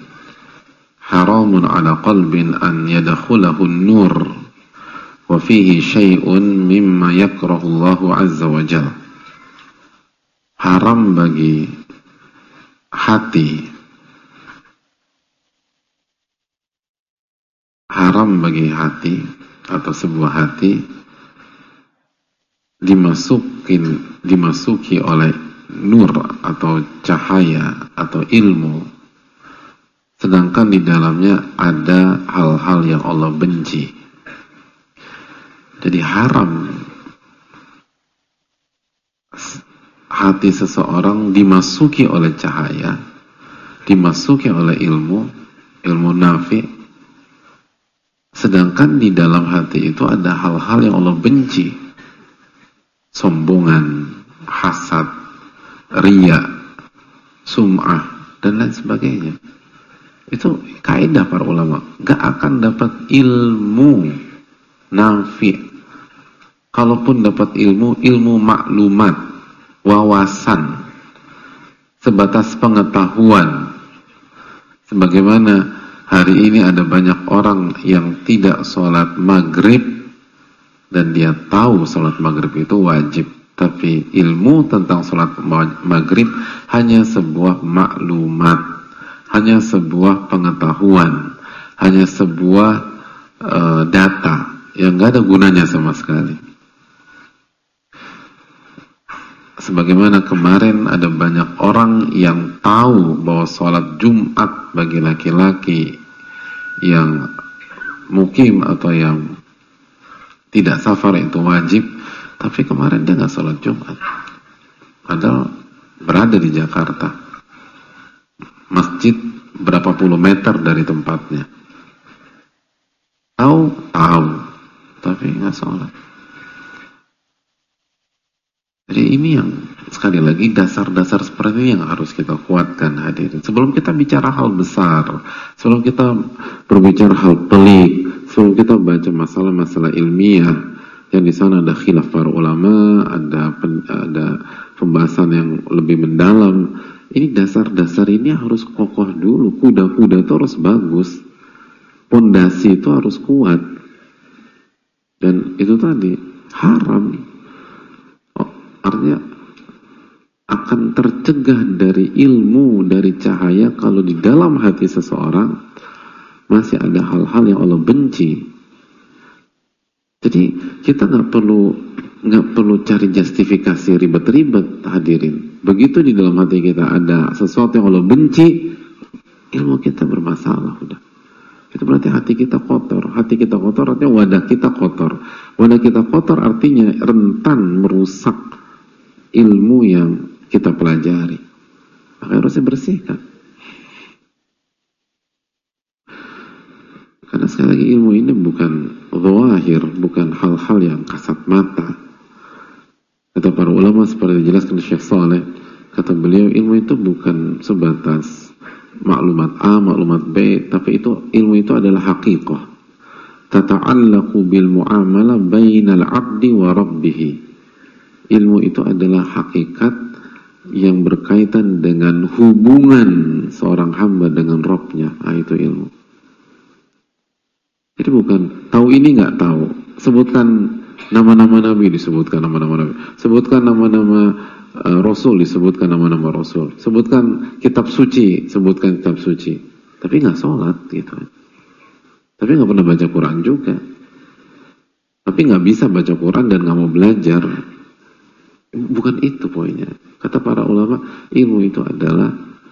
an yadakhulahu an-nur wa fihi syai'un mimma yakrahu Allahu azza wa jalla. Haram bagi hati, atau sebuah hati dimasuki oleh nur atau cahaya atau ilmu, sedangkan di dalamnya ada hal-hal yang Allah benci. Jadi haram hati seseorang dimasuki oleh cahaya, dimasuki oleh ilmu nafi, sedangkan di dalam hati itu ada hal-hal yang Allah benci. Sombongan, hasad, riya, sum'ah, dan lain sebagainya. Itu kaidah para ulama. Gak akan dapat ilmu nafi. Kalaupun dapat ilmu maklumat, wawasan, sebatas pengetahuan. Sebagaimana hari ini ada banyak orang yang tidak sholat maghrib, dan dia tahu sholat maghrib itu wajib, tapi ilmu tentang sholat maghrib hanya sebuah maklumat, hanya sebuah pengetahuan, hanya sebuah data yang gak ada gunanya sama sekali. Sebagaimana kemarin ada banyak orang yang tahu bahwa sholat Jumat bagi laki-laki yang mukim atau yang tidak safar itu wajib, Tapi kemarin dia nggak sholat Jumat, padahal berada di Jakarta, masjid berapa puluh meter dari tempatnya. Tahu, tapi nggak sholat. Jadi ini yang sekali lagi dasar-dasar seperti ini yang harus kita kuatkan, hadirin. Sebelum kita bicara hal besar, sebelum kita berbicara hal pelik, sebelum kita baca masalah-masalah ilmiah yang di sana ada khilaf para ulama, ada pembahasan yang lebih mendalam. Ini dasar-dasar ini harus kokoh dulu. Kuda-kuda itu harus bagus, pondasi itu harus kuat, dan itu tadi haram. Artinya akan tercegah dari ilmu, dari cahaya kalau di dalam hati seseorang masih ada hal-hal yang Allah benci. Jadi kita nggak perlu cari justifikasi ribet-ribet, hadirin. Begitu di dalam hati kita ada sesuatu yang Allah benci, ilmu kita bermasalah udah. Itu berarti hati kita kotor. Hati kita kotor artinya wadah kita kotor. Wadah kita kotor artinya rentan merusak ilmu yang kita pelajari. Maka harusnya bersihkan. Karena sekali lagi ilmu ini bukan zahir, bukan hal-hal yang kasat mata. Kata para ulama seperti dijelaskan Syekh Saleh, kata beliau ilmu itu bukan sebatas maklumat A, maklumat B, tapi itu ilmu itu adalah haqiqah. Tata'allaqu bil mu'amalah bainal 'abdi wa rabbih. Ilmu itu adalah hakikat yang berkaitan dengan hubungan seorang hamba dengan Rabb-nya. Itu ilmu. Jadi bukan tahu ini nggak tahu. Sebutkan nama-nama Nabi, disebutkan nama-nama Nabi. Sebutkan nama-nama Rasul, disebutkan nama-nama Rasul. Sebutkan kitab suci, sebutkan kitab suci. Tapi nggak sholat gitu. Tapi nggak pernah baca Quran juga. Tapi nggak bisa baca Quran dan nggak mau belajar. Bukan itu poinnya. Kata para ulama, ilmu itu adalah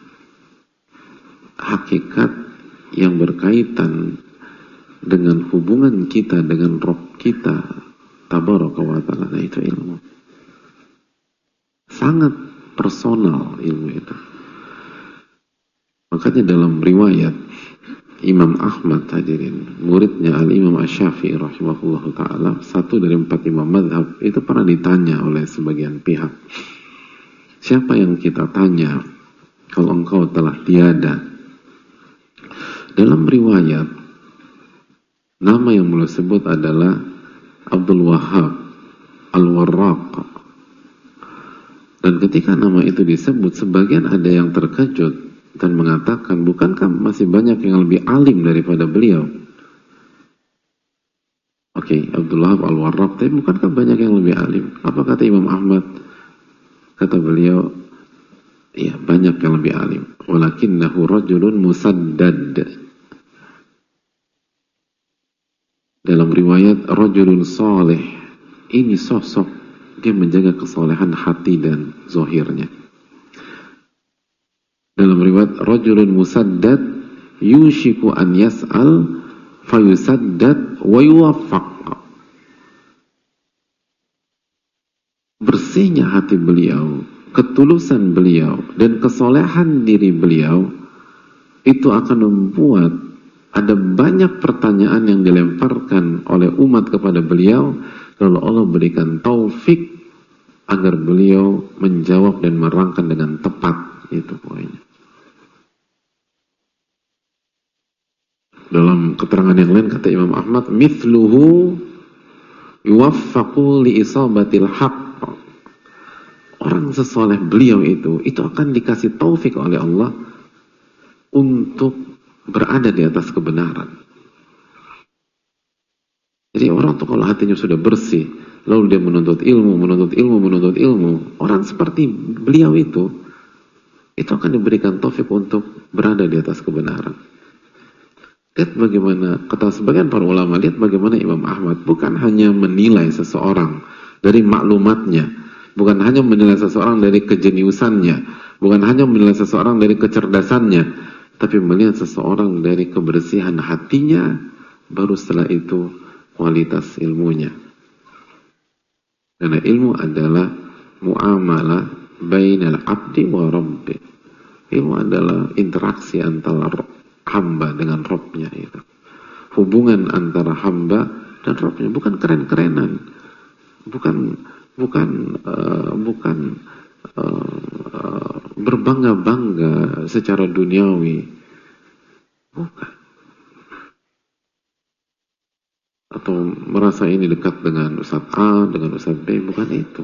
hakikat yang berkaitan dengan hubungan kita dengan Rabb kita tabaraka wa ta'ala. Nah, itu ilmu. Sangat personal ilmu itu. Makanya dalam riwayat Imam Ahmad, hadirin, muridnya Al-Imam Asy-Syafi'i rahimahullahu ta'ala, satu dari 4 imam madhab, itu pernah ditanya oleh sebagian pihak, siapa yang kita tanya kalau engkau telah tiada? Dalam riwayat, nama yang beliau sebut adalah Abdul Wahhab Al-Warraq. Dan ketika nama itu disebut, sebagian ada yang terkejut dan mengatakan, bukankah masih banyak yang lebih alim daripada beliau? Oke, Abdullah Al-Warraq, tapi bukankah banyak yang lebih alim? Apa kata Imam Ahmad? Kata beliau, iya, banyak yang lebih alim. Walakinnahu rajulun musaddad. Dalam riwayat, rajulun salih. Ini sosok, dia menjaga kesolehan hati dan zahirnya. Dalam riwayat, rajulun musaddad yushiku an yas'al fayusaddad wa yuwaffaq. Bersihnya hati beliau, ketulusan beliau, dan kesolehan diri beliau itu akan membuat ada banyak pertanyaan yang dilemparkan oleh umat kepada beliau, lalu Allah berikan taufik agar beliau menjawab dan merangkan dengan tepat. Itu poinnya. Dalam keterangan yang lain kata Imam Ahmad, mithluhu yuwaffaqu li isabatil haqq. Orang sesoleh beliau itu akan dikasih taufik oleh Allah untuk berada di atas kebenaran. Jadi orang tuh kalau hatinya sudah bersih, lalu dia menuntut ilmu, orang seperti beliau itu akan diberikan taufik untuk berada di atas kebenaran. Lihat bagaimana, kata sebagian para ulama, lihat bagaimana Imam Ahmad bukan hanya menilai seseorang dari maklumatnya, bukan hanya menilai seseorang dari kejeniusannya, bukan hanya menilai seseorang dari kecerdasannya, tapi melihat seseorang dari kebersihan hatinya, baru setelah itu kualitas ilmunya. Karena ilmu adalah muamalah bainal abdi wa rabbi. Ilmu adalah interaksi antara hamba dengan Rabbnya itu. Hubungan antara hamba dan Rabbnya, bukan keren-kerenan, bukan berbangga-bangga secara duniawi, bukan. Atau merasa ini dekat dengan Ustadz A, dengan Ustadz B, bukan itu.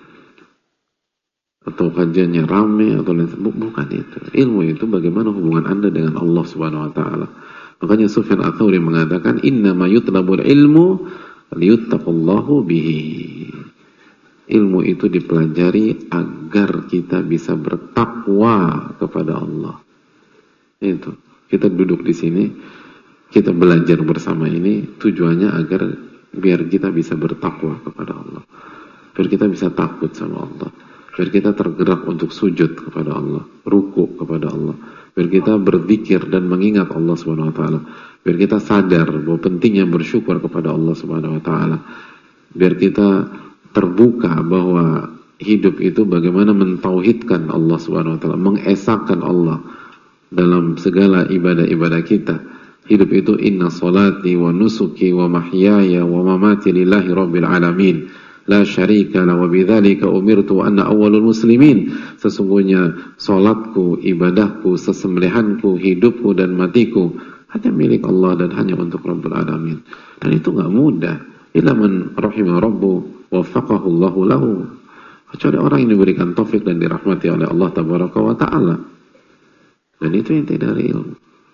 Atau kajiannya rame atau lain, bukan itu. Ilmu itu bagaimana hubungan Anda dengan Allah Subhanahu wa taala. Makanya Sufyan Ats-Tsauri mengatakan innama yutlabul ilmu liyuttaqullahu bihi. Ilmu itu dipelajari agar kita bisa bertakwa kepada Allah. Itu. Kita duduk di sini, kita belajar bersama ini tujuannya agar biar kita bisa bertakwa kepada Allah. Biar kita bisa takut sama Allah. Biar kita tergerak untuk sujud kepada Allah, ruku kepada Allah. Biar kita berzikir dan mengingat Allah Subhanahu wa taala. Biar kita sadar bahwa pentingnya bersyukur kepada Allah Subhanahu wa taala. Biar kita terbuka bahwa hidup itu bagaimana mentauhidkan Allah Subhanahu wa taala, mengesahkan Allah dalam segala ibadah-ibadah kita. Hidup itu inna salati wa nusuki wa mahyaya wa mamati lillahi rabbil alamin. La syarika la wa bidzalika umirtu wa anna awwalul muslimin. Sesungguhnya salatku, ibadahku, sesembelihanku, hidupku dan matiku hanya milik Allah dan hanya untuk Rabbul Alamin. Dan itu enggak mudah. Illa man rahimah rabbu waffaqahu Allahu lahu. Kecuali orang yang diberikan taufik dan dirahmati oleh Allah tabaraka wa taala. Dan itu inti dari ilmu.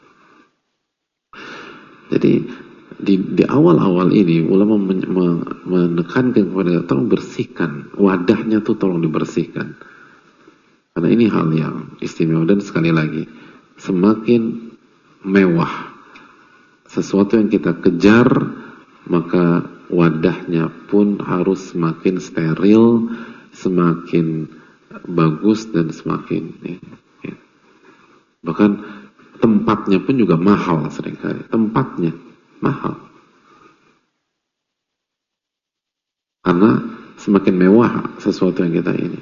Jadi di awal-awal ini ulama menekankan kepada tolong bersihkan wadahnya, tuh tolong dibersihkan, karena ini hal yang istimewa. Dan sekali lagi, semakin mewah sesuatu yang kita kejar, maka wadahnya pun harus semakin steril, semakin bagus, dan semakin bahkan tempatnya pun juga mahal. Seringkali tempatnya mahal, karena semakin mewah sesuatu yang kita ini.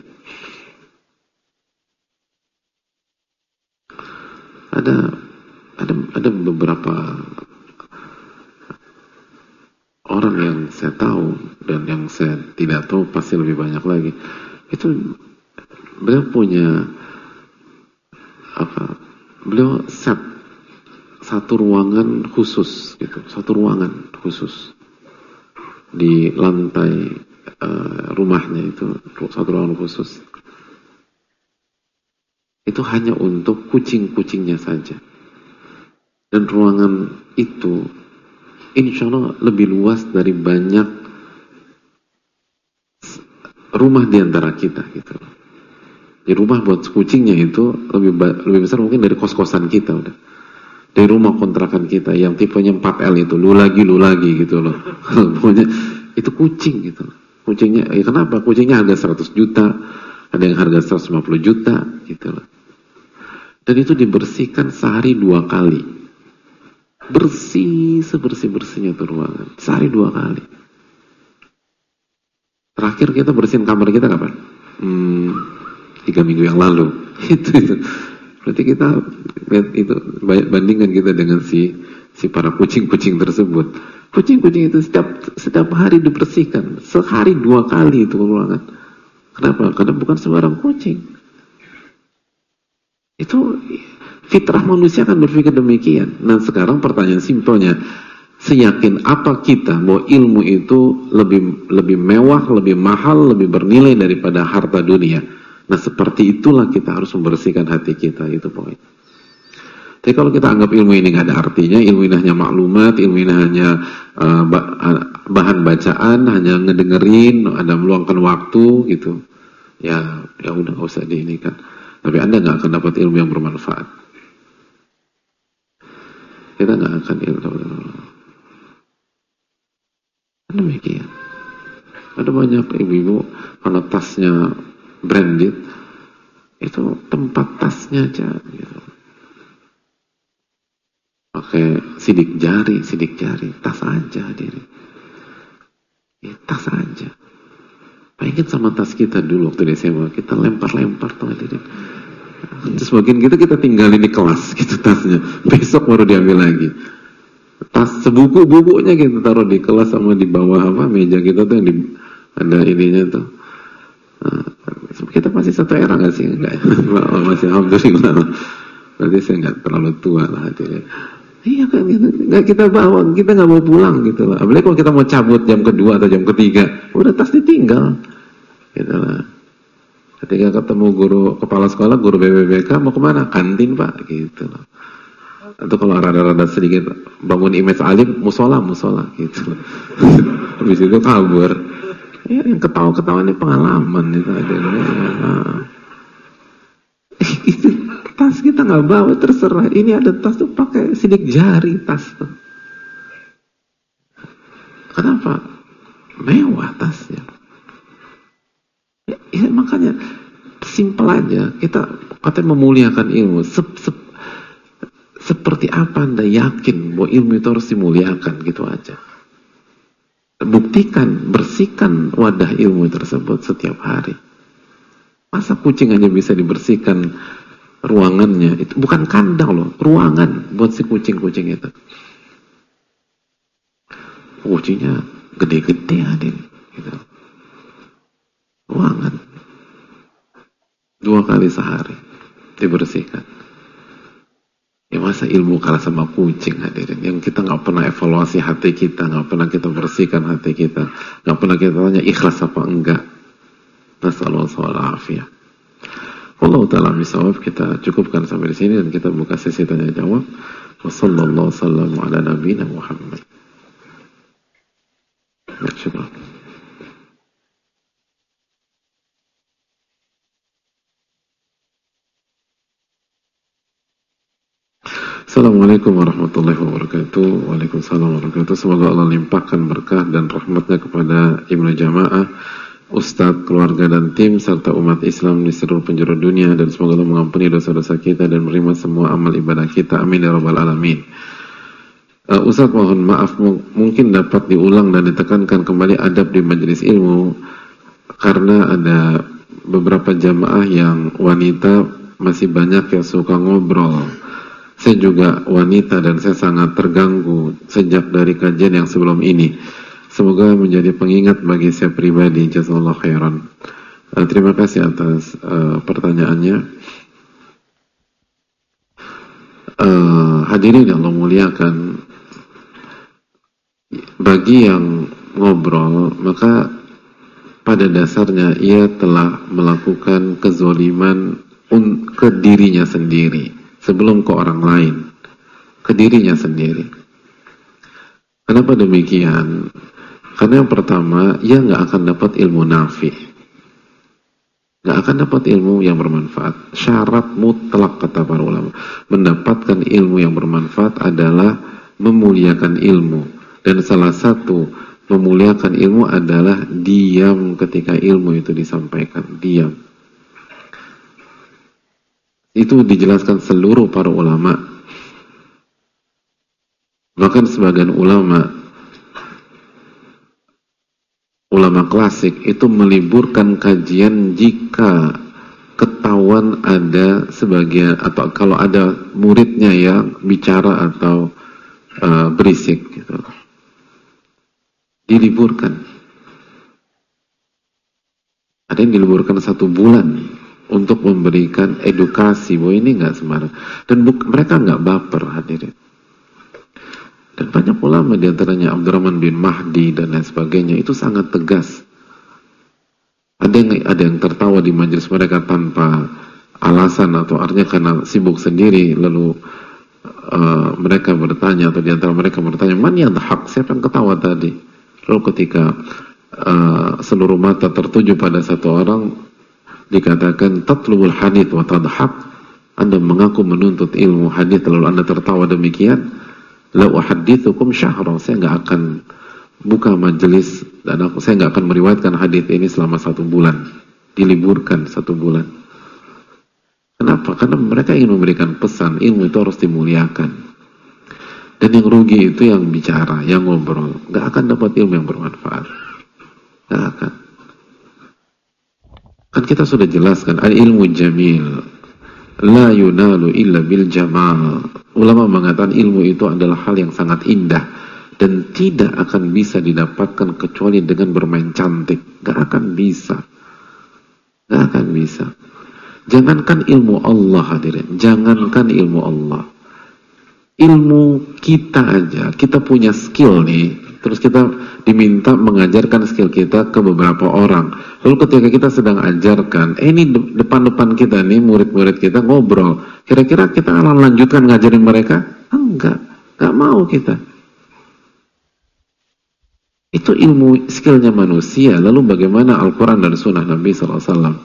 Ada beberapa orang yang saya tahu dan yang saya tidak tahu pasti lebih banyak lagi. Itu beliau punya beliau set satu ruangan khusus gitu, satu ruangan khusus di lantai rumahnya itu, satu ruangan khusus. Itu hanya untuk kucing-kucingnya saja. Dan ruangan itu insya Allah lebih luas dari banyak rumah di antara kita gitu. Di rumah buat kucingnya itu lebih besar mungkin dari kos-kosan kita udah. Dari rumah kontrakan kita yang tipenya 4L itu, lu lagi gitu loh. Pokoknya itu kucing gitu. Kucingnya, kenapa? Kucingnya harga 100 juta, ada yang harga 150 juta gitu loh. Dan itu dibersihkan sehari 2 kali. Bersih, sebersih-bersihnya tuh ruangan. Sehari 2 kali. Terakhir kita bersihin kamar kita kapan? 3 minggu yang lalu. Itu. Berarti kita lihat itu, bandingkan kita dengan si para kucing-kucing tersebut. Kucing-kucing itu setiap hari dibersihkan, sehari 2 kali itu ruangan. Kenapa? Karena bukan sembarang kucing. Itu fitrah manusia kan berpikir demikian. Nah sekarang pertanyaan simpelnya, seyakin apa kita bahwa ilmu itu lebih mewah, lebih mahal, lebih bernilai daripada harta dunia? Nah seperti itulah kita harus membersihkan hati kita, itu poin. Tapi kalau kita anggap ilmu ini nggak ada artinya, ilmu ini hanya maklumat, ilmu ini hanya bahan bacaan, hanya ngedengerin, ada meluangkan waktu gitu, ya udah nggak usah diinikan. Tapi Anda nggak akan dapat ilmu yang bermanfaat. Kita nggak akan ilmu. Demikian. Ada banyak ibu-ibu kalau tasnya branded, itu tempat tasnya aja gitu. Pakai sidik jari, tas aja diri. Tas aja. Ingat sama tas kita dulu waktu di SMA, kita lempar-lempar tuh hadirin. Terus bagian kita tinggalin di kelas gitu tasnya. Besok baru diambil lagi. Tas sebuku-bukunya kita taruh di kelas sama di bawah meja kita tuh yang ada ininya tuh. Kita masih satu era nggak sih? Enggak. Masih alhamdulillah. Berarti saya nggak terlalu tua lah hadirin. Iya kan, nggak kita bawa, kita nggak mau pulang gitu lah. Apalagi kalau kita mau cabut jam kedua atau jam ketiga, udah tas ditinggal, gitu lah. Ketika ketemu guru kepala sekolah, guru BPPK, mau kemana? Kantin pak, gitu lah. Atau kalau rada-rada sedikit bangun image alim, musola, gitu. Habis itu kabur. Ya, yang ketawa-ketawa ini pengalaman itu ada. Itu tas kita nggak bawa, terserah. Ini ada tas tuh pakai sidik jari tas tuh. Kenapa? Mewah tasnya. Ya makanya simpel aja. Kita katanya memuliakan ilmu. Seperti apa Anda yakin bahwa ilmu itu harus dimuliakan, gitu aja. Buktikan, bersihkan wadah ilmu tersebut setiap hari. Masa kucing aja bisa dibersihkan ruangannya? Itu bukan kandang loh, ruangan buat si kucing-kucing itu. Kucingnya gede-gede adin, gitu. Ruangan 2 kali sehari dibersihkan. Ya masa ilmu kalah sama kucing hadirin? Yang kita nggak pernah evaluasi hati kita, nggak pernah kita bersihkan hati kita, nggak pernah kita tanya ikhlas apa enggak. Nasallahu alaihi. Allah Ta'ala bisawab, kita cukupkan sampai di sini dan kita buka sesi tanya jawab. Wassallallahu sallam ala nabiyina Muhammad. Masyaallah. Assalamualaikum warahmatullahi wabarakatuh. Waalaikumsalam warahmatullahi wabarakatuh. Semoga Allah limpahkan berkah dan rahmatnya kepada Ibnu Jamaah, Ustadz, keluarga dan tim, serta umat Islam di seluruh penjuru dunia, dan semoga Allah mengampuni dosa-dosa kita dan menerima semua amal ibadah kita. Amin ya rabbal alamin. Ustadz, mohon maaf, mungkin dapat diulang dan ditekankan kembali adab di majelis ilmu, karena ada beberapa jamaah yang wanita masih banyak yang suka ngobrol. Saya juga wanita dan saya sangat terganggu sejak dari kajian yang sebelum ini. Semoga menjadi pengingat bagi saya pribadi. Jazakallahu khairan. Terima kasih atas pertanyaannya. Hadirin yang Allah muliakan, bagi yang ngobrol, maka pada dasarnya ia telah melakukan kezaliman ke dirinya sendiri sebelum ke orang lain, ke dirinya sendiri. Kenapa demikian? Karena yang pertama, ia nggak akan dapat ilmu nafi, nggak akan dapat ilmu yang bermanfaat. Syarat mutlak kata para ulama mendapatkan ilmu yang bermanfaat adalah memuliakan ilmu, dan salah satu memuliakan ilmu adalah diam ketika ilmu itu disampaikan, diam. Itu dijelaskan seluruh para ulama. Bahkan sebagian ulama klasik itu meliburkan kajian jika ketahuan ada sebagian, atau kalau ada muridnya yang bicara atau berisik gitu. Diliburkan. Ada yang diliburkan 1 bulan untuk memberikan edukasi bahwa ini nggak sembarang, dan mereka nggak baper hadirin. Dan banyak ulama diantaranya Abdurrahman bin Mahdi dan lain sebagainya itu sangat tegas. Ada yang tertawa di majelis mereka tanpa alasan atau artinya karena sibuk sendiri, lalu mereka bertanya, atau diantara mereka bertanya, man yadhak, siapa yang ketawa tadi? Lalu ketika seluruh mata tertuju pada satu orang, dikatakan tatlubul hadith wa tadhak, Anda mengaku menuntut ilmu hadith lalu Anda tertawa demikian. La uhaddithukum syahra, saya nggak akan buka majelis dan saya nggak akan meriwayatkan hadith ini selama 1 bulan. Diliburkan 1 bulan. Kenapa? Karena mereka ingin memberikan pesan ilmu itu harus dimuliakan. Dan yang rugi itu yang bicara, yang ngobrol, nggak akan dapat ilmu yang bermanfaat. Nggak akan. kita sudah jelaskan, al-ilmu jamil la yunalu illa bil jamal. Ulama mengatakan ilmu itu adalah hal yang sangat indah dan tidak akan bisa didapatkan kecuali dengan bermain cantik. Gak akan bisa. Gak akan bisa. Jangankan ilmu Allah hadirin, jangankan ilmu Allah, ilmu kita aja, kita punya skill nih, terus kita diminta mengajarkan skill kita ke beberapa orang. Lalu ketika kita sedang ajarkan, ini depan-depan kita nih, murid-murid kita ngobrol, kira-kira kita akan lanjutkan ngajarin mereka? Enggak, enggak mau kita. Itu ilmu skillnya manusia. Lalu bagaimana Al-Quran dan Sunnah Nabi SAW?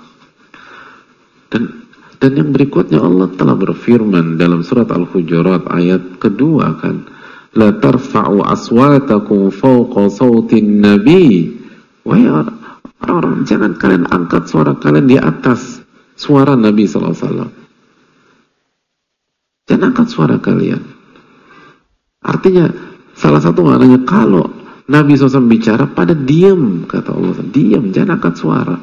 Dan yang berikutnya Allah telah berfirman dalam surat Al-Hujurat ayat kedua kan, la tarfa'u aswatakum fawqa sautin nabi. Wahai orang-orang, jangan kalian angkat suara kalian di atas suara Nabi SAW. Jangan angkat suara kalian. Artinya salah satu maknanya, kalau Nabi SAW bicara, pada diam, kata Allah, diam, jangan angkat suara.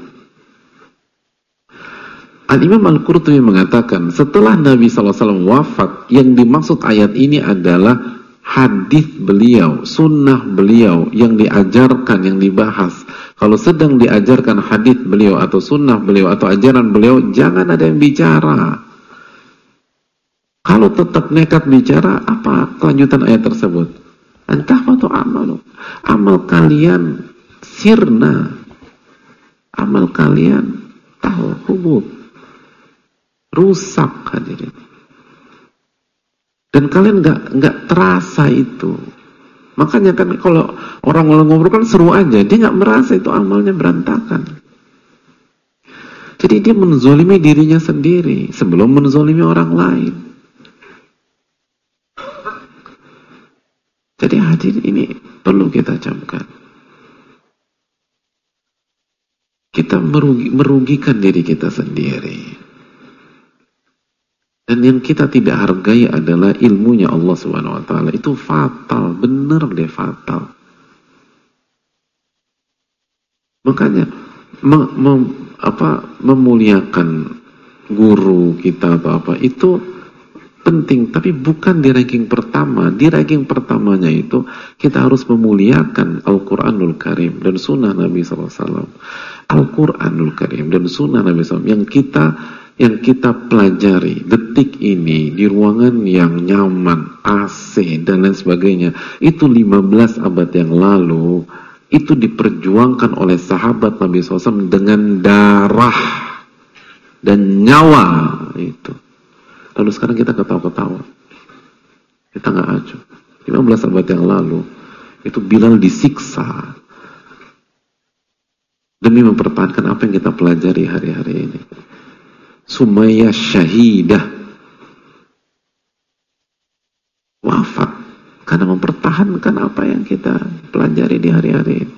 Al-Imam Al-Qurtubi mengatakan, setelah Nabi SAW wafat, yang dimaksud ayat ini adalah hadis beliau, sunnah beliau yang diajarkan, yang dibahas. Kalau sedang diajarkan hadis beliau atau sunnah beliau atau ajaran beliau, jangan ada yang bicara. Kalau tetap nekat bicara, apa kelanjutan ayat tersebut? Antahbatu amalu, amal kalian sirna, amal kalian hubub, rusak hadirin. Dan kalian nggak terasa itu. Makanya kan kalau orang ngobrol kan seru aja, dia nggak merasa itu amalnya berantakan. Jadi dia menzolimi dirinya sendiri sebelum menzolimi orang lain. Jadi hadirin, ini perlu kita camkan. Kita merugikan diri kita sendiri. Dan yang kita tidak hargai adalah ilmunya Allah Subhanahu wa taala. Itu fatal, bener deh fatal. Makanya memuliakan guru kita atau apa itu penting, tapi bukan di ranking pertama. Di ranking pertamanya itu kita harus memuliakan Al-Quranul Karim dan Sunnah Nabi SAW. Al-Quranul Karim dan Sunnah Nabi SAW yang kita pelajari detik ini di ruangan yang nyaman, AC dan lain sebagainya, itu 15 abad yang lalu itu diperjuangkan oleh sahabat Nabi SAW dengan darah dan nyawa itu. Lalu sekarang kita ketawa-ketawa, kita nggak acuh. 15 abad yang lalu itu Bilal disiksa demi mempertahankan apa yang kita pelajari hari-hari ini. Sumayyah syahidah wafat karena mempertahankan apa yang kita pelajari di hari-hari ini.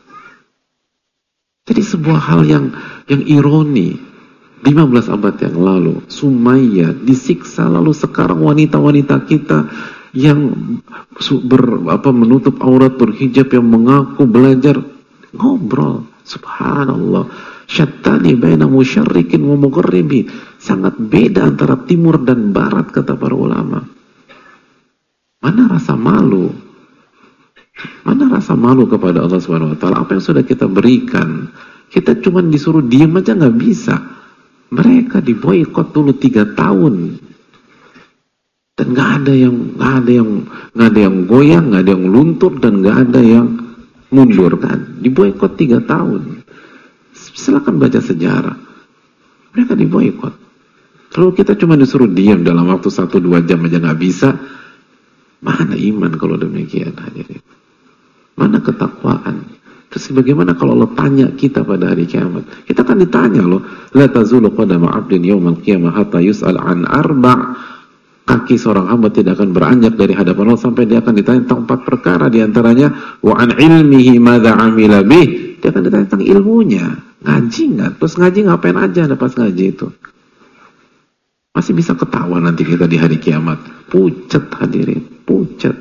Jadi sebuah hal yang ironi, 15 abad yang lalu Sumayyah disiksa, lalu sekarang wanita-wanita kita yang menutup aurat, berhijab, yang mengaku belajar, ngobrol, subhanallah, syattani baina musyarrikin wa mughribi, sangat beda antara timur dan barat, kata para ulama. Mana rasa malu? Mana rasa malu kepada Allah Subhanahu wa taala? Apa yang sudah kita berikan? Kita cuma disuruh diam aja nggak bisa. Mereka diboikot dulu 3 tahun. Dan nggak ada yang goyang, nggak ada yang luntur, dan nggak ada yang mundur kan? Diboikot 3 tahun. Silakan baca sejarah. Mereka diboikot. Lalu kita cuma disuruh diam dalam waktu 1-2 jam aja nggak bisa. Mana iman kalau demikian hadirin? Mana ketakwaan? Terus bagaimana kalau Allah tanya kita pada hari kiamat? Kita kan ditanya loh, la tazulu qadama 'abdin yaumal qiyamah hatta yus'al an arba'. Kaki seorang hamba tidak akan beranjak dari hadapan Allah sampai dia akan ditanya tentang 4 perkara, di antaranya wa an ilmihi madza 'amila bih. Dia akan ditanya tentang ilmunya. Ngaji enggak? Terus ngaji ngapain aja pas ngaji itu? Masih bisa ketawa nanti kita di hari kiamat. Pucat hadirin, pucat.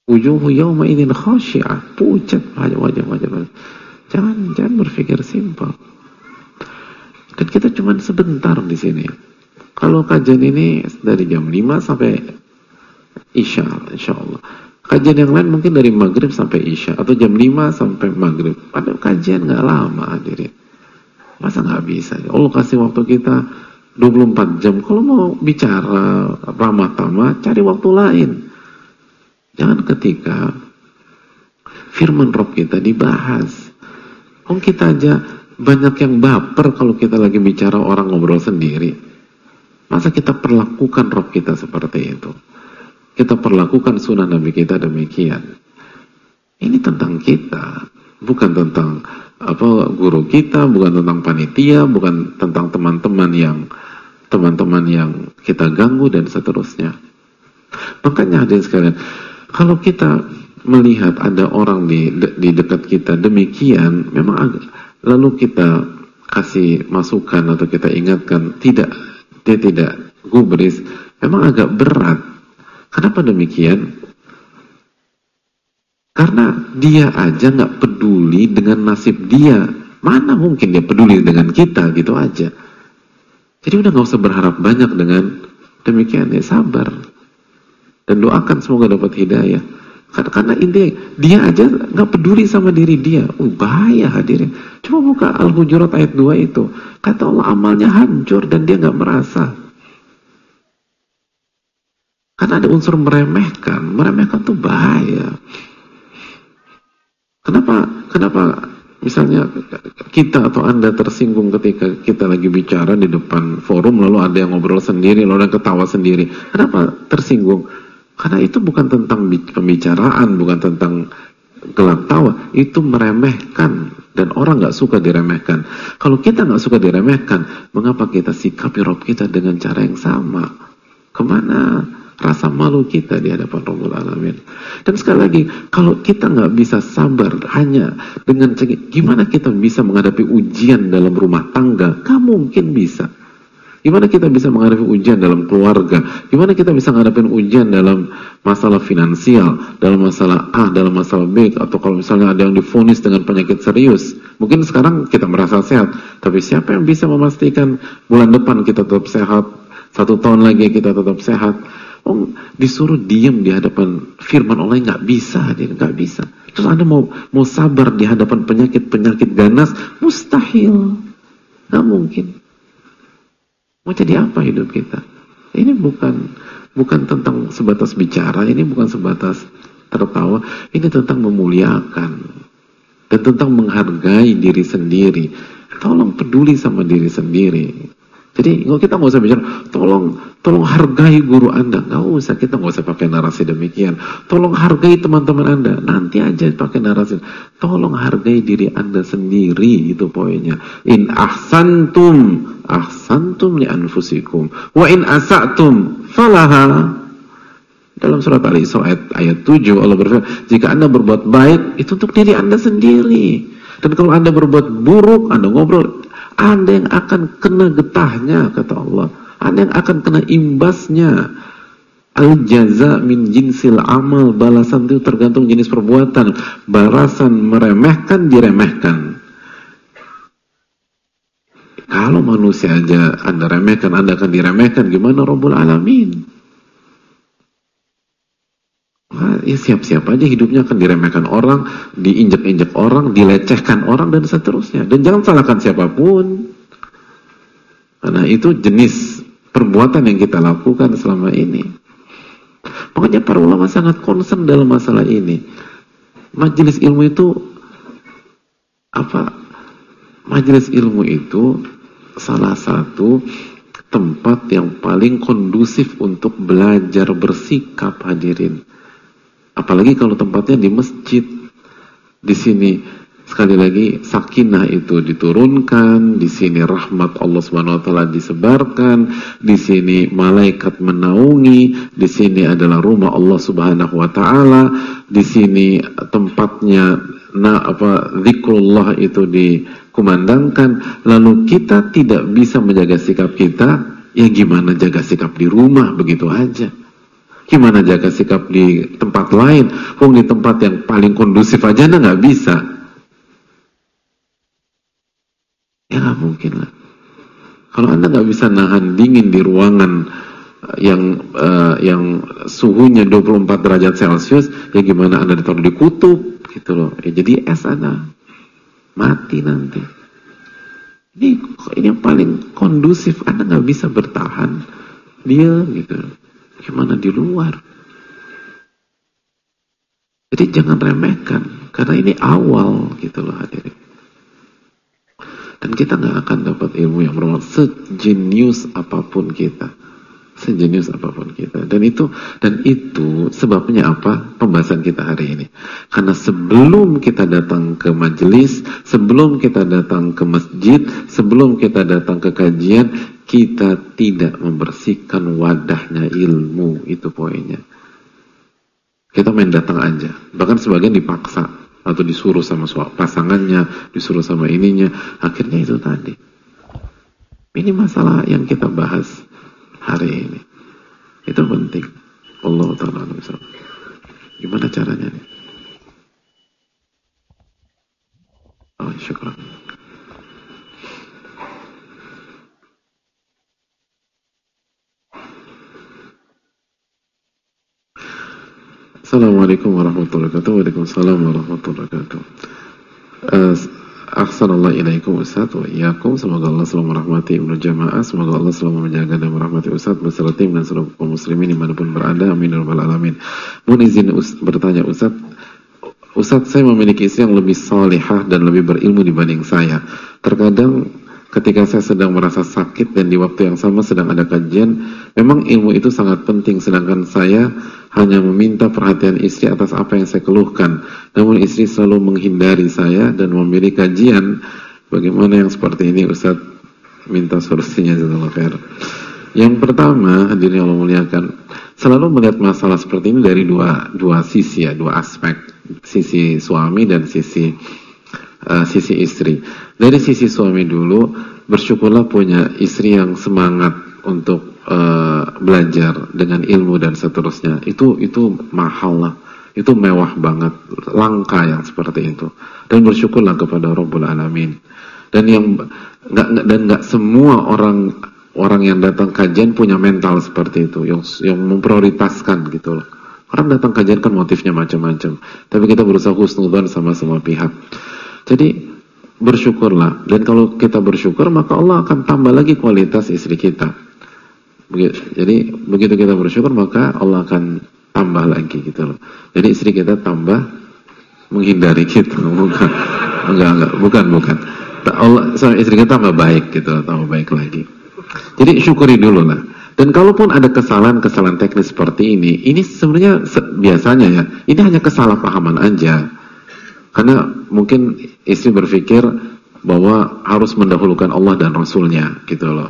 Wujuhu yawma idzin khashi'ah, pucat wajah-wajah. Jangan berpikir simpel. Dan kita cuma sebentar di sini. Kalau kajian ini dari jam 5 sampai Isya, insya Allah. Kajian yang lain mungkin dari maghrib sampai Isya, atau jam 5 sampai maghrib. Padahal kajian nggak lama, hadirin. Masa nggak bisa? Allah kasih waktu kita 24 jam. Kalau mau bicara ramah-tamah, cari waktu lain. Jangan ketika firman Rabb kita dibahas. Kita aja banyak yang baper kalau kita lagi bicara orang ngobrol sendiri. Masa kita perlakukan Rabb kita seperti itu? Kita perlakukan sunnah Nabi kita demikian. Ini tentang kita, bukan tentang guru kita, bukan tentang panitia, bukan tentang teman-teman yang kita ganggu dan seterusnya. Makanya hadirin sekalian, kalau kita melihat ada orang di dekat kita demikian, memang lalu kita kasih masukan atau kita ingatkan, dia tidak gubris, memang agak berat. Kenapa demikian? Karena dia aja nggak peduli dengan nasib dia. Mana mungkin dia peduli dengan kita, gitu aja. Jadi udah nggak usah berharap banyak dengan demikian, ya sabar. Dan doakan semoga dapat hidayah. Karena intinya dia aja nggak peduli sama diri dia. Bahaya hadirin. Coba buka Al-Hujurat ayat 2 itu. Kata Allah amalnya hancur dan dia nggak merasa. Karena ada unsur meremehkan. Meremehkan tuh bahaya. Kenapa misalnya kita atau Anda tersinggung ketika kita lagi bicara di depan forum, lalu ada yang ngobrol sendiri, lalu ada yang ketawa sendiri. Kenapa tersinggung? Karena itu bukan tentang pembicaraan, bukan tentang gelak tawa, itu meremehkan. Dan orang gak suka diremehkan. Kalau kita gak suka diremehkan, mengapa kita sikapi Rabb kita dengan cara yang sama? Kemana rasa malu kita di hadapan Rabbul Alamin? Dan sekali lagi, kalau kita gak bisa sabar hanya dengan gimana kita bisa menghadapi ujian dalam rumah tangga? Gak mungkin bisa. Gimana kita bisa menghadapi ujian dalam keluarga? Gimana kita bisa menghadapi ujian dalam masalah finansial, dalam masalah A, dalam masalah B, atau kalau misalnya ada yang divonis dengan penyakit serius? Mungkin sekarang kita merasa sehat, tapi siapa yang bisa memastikan bulan depan kita tetap sehat, 1 tahun lagi kita tetap sehat? Disuruh diam di hadapan firman Allah, nggak bisa, nggak bisa. Terus Anda mau sabar di hadapan penyakit ganas? Mustahil, nggak mungkin. Mau jadi apa hidup kita? Ini bukan tentang sebatas bicara, ini bukan sebatas tertawa, ini tentang memuliakan dan tentang menghargai diri sendiri. Tolong peduli sama diri sendiri. Jadi kita nggak usah bicara, tolong hargai guru Anda. Nggak usah, kita nggak usah pakai narasi demikian. Tolong hargai teman-teman Anda. Nanti aja pakai narasi. Tolong hargai diri Anda sendiri, itu poinnya. In ahsantum li anfusikum wa in asa'tum falaha. Dalam surat Al-Isra ayat 7 Allah berfirman, jika Anda berbuat baik itu untuk diri Anda sendiri, dan kalau Anda berbuat buruk, Anda ngobrol, Anda yang akan kena getahnya, kata Allah. Anda yang akan kena imbasnya. Al-jaza min jinsil amal, balasan itu tergantung jenis perbuatan. Balasan meremehkan, diremehkan. Kalau manusia aja Anda remehkan, Anda akan diremehkan, gimana Rabbul Alamin? Ya siap-siap aja hidupnya akan diremehkan orang, diinjak-injak orang, dilecehkan orang, dan seterusnya. Dan jangan salahkan siapapun, karena itu jenis perbuatan yang kita lakukan selama ini. Makanya para ulama sangat concern dalam masalah ini. Majelis ilmu itu apa? Majelis ilmu itu salah satu tempat yang paling kondusif untuk belajar bersikap, hadirin. Apalagi kalau tempatnya di masjid. Di sini sekali lagi sakinah itu diturunkan, di sini rahmat Allah Subhanahu wa taala disebarkan, di sini malaikat menaungi, di sini adalah rumah Allah Subhanahu wa taala, di sini tempatnya zikrullah itu dikumandangkan. Lalu kita tidak bisa menjaga sikap kita, ya gimana jaga sikap di rumah begitu aja. Gimana jaga sikap di tempat lain? Di tempat yang paling kondusif aja Anda nggak bisa. Ya nggak mungkin lah. Kalau Anda nggak bisa nahan dingin di ruangan yang suhunya 24 derajat Celcius, ya gimana Anda ditaruh di kutub gitu loh. Ya jadi es Anda mati nanti. Ini yang paling kondusif, Anda nggak bisa bertahan dia gitu. Gimana di luar? Jadi jangan remehkan, karena ini awal gitu loh hadirin. Dan kita nggak akan dapat ilmu yang bermanfaat sejenius apapun kita, sejenius apapun kita. Dan itu sebabnya apa? Pembahasan kita hari ini. Karena sebelum kita datang ke majelis, sebelum kita datang ke masjid, sebelum kita datang ke kajian, kita tidak membersihkan wadahnya ilmu. Itu poinnya. Kita main datang aja. Bahkan sebagian dipaksa atau disuruh sama pasangannya, disuruh sama ininya. Akhirnya itu tadi. Ini masalah yang kita bahas hari ini. Itu penting. Allah Ta'ala. Gimana caranya nih? Oh, syukur. Assalamualaikum warahmatullahi wabarakatuh. Waalaikumsalam warahmatullahi wabarakatuh. Ahsanallahu ilaikum Ustaz wa iyyakum. Semoga Allah selalu merahmati Ibnu Jamaah. Semoga Allah selalu menjaga dan merahmati Ustaz beserta tim dan seluruh kaum muslimin dimanapun berada. Amin ya rabbal alamin. Mohon izin bertanya Ustaz, saya memiliki istri yang lebih salihah dan lebih berilmu dibanding saya. Terkadang ketika saya sedang merasa sakit dan di waktu yang sama sedang ada kajian, memang ilmu itu sangat penting, sedangkan saya hanya meminta perhatian istri atas apa yang saya keluhkan. Namun istri selalu menghindari saya dan memilih kajian. Bagaimana yang seperti ini Ustaz? Minta solusinya, jazakallahu khair. Yang pertama, hadirin Allah muliakan, selalu melihat masalah seperti ini dari dua sisi ya, dua aspek, sisi suami dan sisi istri. Dari sisi suami dulu, bersyukurlah punya istri yang semangat untuk belajar dengan ilmu dan seterusnya. Itu mahal lah, itu mewah banget, langka yang seperti itu. Dan bersyukurlah kepada Rabbul Alamin. Dan nggak semua orang yang datang kajian punya mental seperti itu, yang memprioritaskan gitu loh. Orang datang kajian kan motifnya macam-macam, tapi kita berusaha husnudzon sama semua pihak. Jadi bersyukurlah, dan kalau kita bersyukur maka Allah akan tambah lagi kualitas istri kita. Jadi begitu kita bersyukur maka Allah akan tambah lagi gitu loh. Jadi istri kita tambah menghindari kita, bukan. Istri kita tambah baik gitu, tambah baik lagi. Jadi syukuri dulu lah. Dan kalaupun ada kesalahan teknis seperti ini sebenarnya biasanya ya, ini hanya kesalahpahaman aja. Karena mungkin istri berpikir bahwa harus mendahulukan Allah dan Rasulnya gitu loh.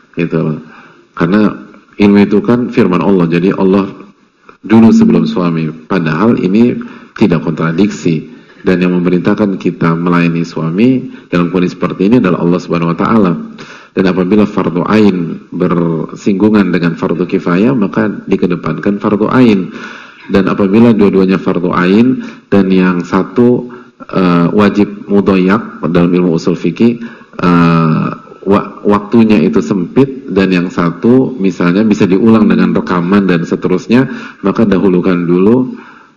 Karena ilmu itu kan firman Allah, jadi Allah dulu sebelum suami. Padahal ini tidak kontradiksi, dan yang memerintahkan kita melayani suami dalam kondisi seperti ini adalah Allah Subhanahu Wa Taala. Dan apabila fardu ain bersinggungan dengan fardu kifayah, maka dikedepankan fardu ain. Dan apabila dua-duanya fardu ain dan yang satu wajib mudhoyak dalam ilmu usul fikih, waktunya itu sempit, dan yang satu misalnya bisa diulang dengan rekaman dan seterusnya, maka dahulukan dulu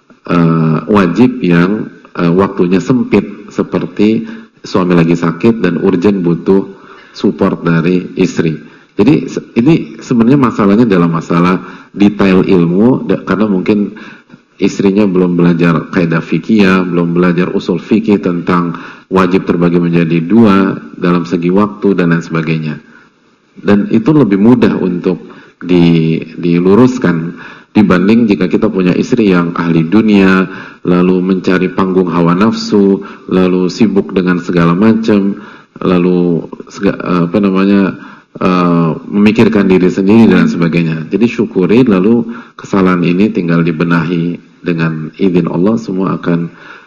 wajib yang waktunya sempit, seperti suami lagi sakit dan urgent butuh support dari istri. Jadi ini sebenarnya masalahnya dalam masalah detail ilmu, karena mungkin istrinya belum belajar kaidah fikih, belum belajar usul fikih tentang wajib terbagi menjadi dua dalam segi waktu dan lain sebagainya. Dan itu lebih mudah untuk diluruskan dibanding jika kita punya istri yang ahli dunia, lalu mencari panggung hawa nafsu, lalu sibuk dengan segala macam, lalu memikirkan diri sendiri dan sebagainya. Jadi syukuri, lalu kesalahan ini tinggal dibenahi dengan izin Allah, semua akan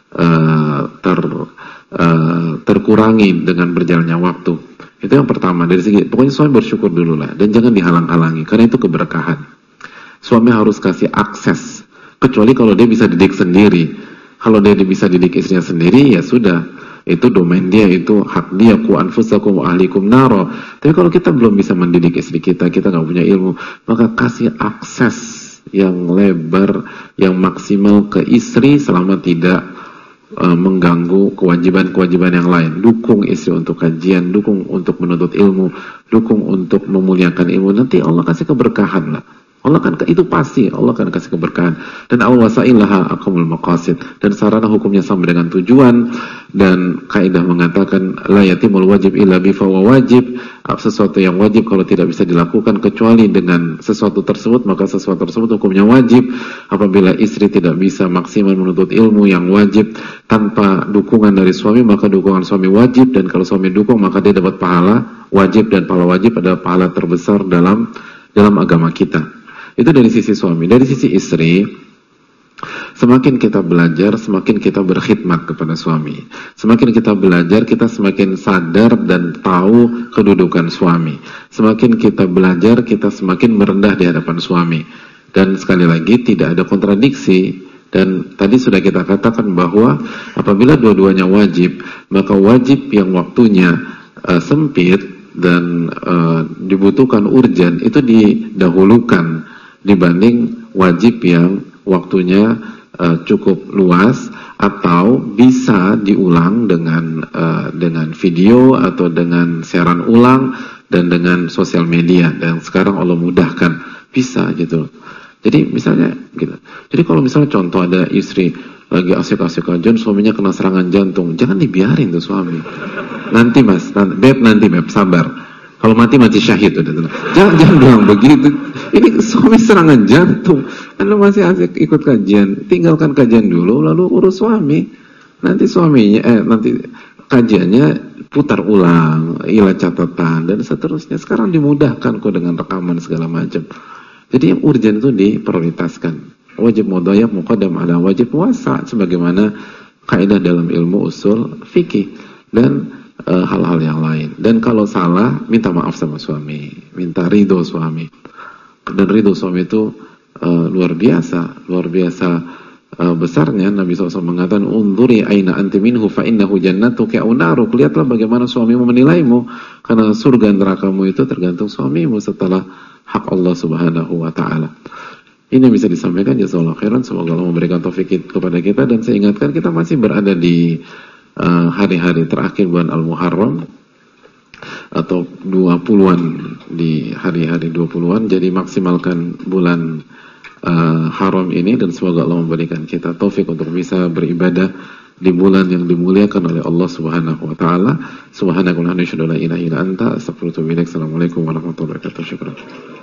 terkurangi dengan berjalannya waktu. Itu yang pertama. Dari segi pokoknya suami bersyukur dulu lah, dan jangan dihalang-halangi, karena itu keberkahan. Suami harus kasih akses, kecuali kalau dia bisa didik sendiri. Kalau dia bisa didik istrinya sendiri, ya sudah, itu domain dia, itu hak dia. Qu anfusakum wa ahlikum naro. Tapi kalau kita belum bisa mendidik istri kita nggak punya ilmu, maka kasih akses yang lebar, yang maksimal ke istri selama tidak mengganggu kewajiban-kewajiban yang lain. Dukung istri untuk kajian, dukung untuk menuntut ilmu, dukung untuk memuliakan ilmu. Nanti Allah kasih keberkahan lah. Allah kan itu pasti Allah akan kasih keberkahan. Dan al-wasailaha aqamul maqasid, dan sarana hukumnya sama dengan tujuan. Dan kaidah mengatakan la yatimul wajib illa bi wajib. Sesuatu yang wajib kalau tidak bisa dilakukan kecuali dengan sesuatu tersebut, maka sesuatu tersebut hukumnya wajib. Apabila istri tidak bisa maksimal menuntut ilmu yang wajib tanpa dukungan dari suami, maka dukungan suami wajib. Dan kalau suami dukung, maka dia dapat pahala wajib, dan pahala wajib adalah pahala terbesar dalam agama kita. Itu dari sisi suami. Dari sisi istri, semakin kita belajar, semakin kita berkhidmat kepada suami. Semakin kita belajar, kita semakin sadar dan tahu kedudukan suami. Semakin kita belajar, kita semakin merendah di hadapan suami. Dan sekali lagi, tidak ada kontradiksi. Dan tadi sudah kita katakan bahwa apabila dua-duanya wajib, maka wajib yang waktunya sempit dan dibutuhkan urgen, itu didahulukan dibanding wajib yang waktunya cukup luas atau bisa diulang dengan video atau dengan siaran ulang dan dengan sosial media. Dan sekarang Allah mudahkan, bisa gitu. Jadi misalnya gitu. Jadi kalau misalnya contoh ada istri lagi asik-asik kajian, suaminya kena serangan jantung, jangan dibiarin tuh suami. Nanti mas, nanti beb, sabar. Kalau mati syahid udah. Jangan bilang begitu. Ini suami serangan jantung. Anda masih asik ikut kajian, tinggalkan kajian dulu, lalu urus suami. Nanti suaminya, nanti kajiannya putar ulang, hilang catatan dan seterusnya. Sekarang dimudahkan kok dengan rekaman segala macam. Jadi yang urgen itu diprioritaskan. Wajib mudhayab muqaddam ala wajib wasa, sebagaimana kaidah dalam ilmu usul fikih dan hal-hal yang lain. Dan kalau salah, minta maaf sama suami, minta ridho suami. Dan ridho suami itu luar biasa besarnya. Nabi SAW mengatakan, "Undhuri aina anti minhu fa innahu jannatuka aw naruk." Lihatlah bagaimana suamimu menilaimu, karena surga nerakamu itu tergantung suamimu setelah hak Allah Subhanahu wa taala. Ini bisa disampaikan, jazakallahu khairan. Semoga Allah memberikan taufik kepada kita. Dan saya ingatkan, kita masih berada di hari-hari terakhir bulan Al-Muharram atau 20-an, di hari-hari 20-an. Jadi maksimalkan bulan haram ini, dan semoga Allah memberikan kita taufik untuk bisa beribadah di bulan yang dimuliakan oleh Allah Subhanahu wa taala. Subhanakallahumma wa bihamdika, la ilaha illa anta, astaghfiruka wa atubu ilaik. Assalamualaikum warahmatullahi wabarakatuh. Syukran.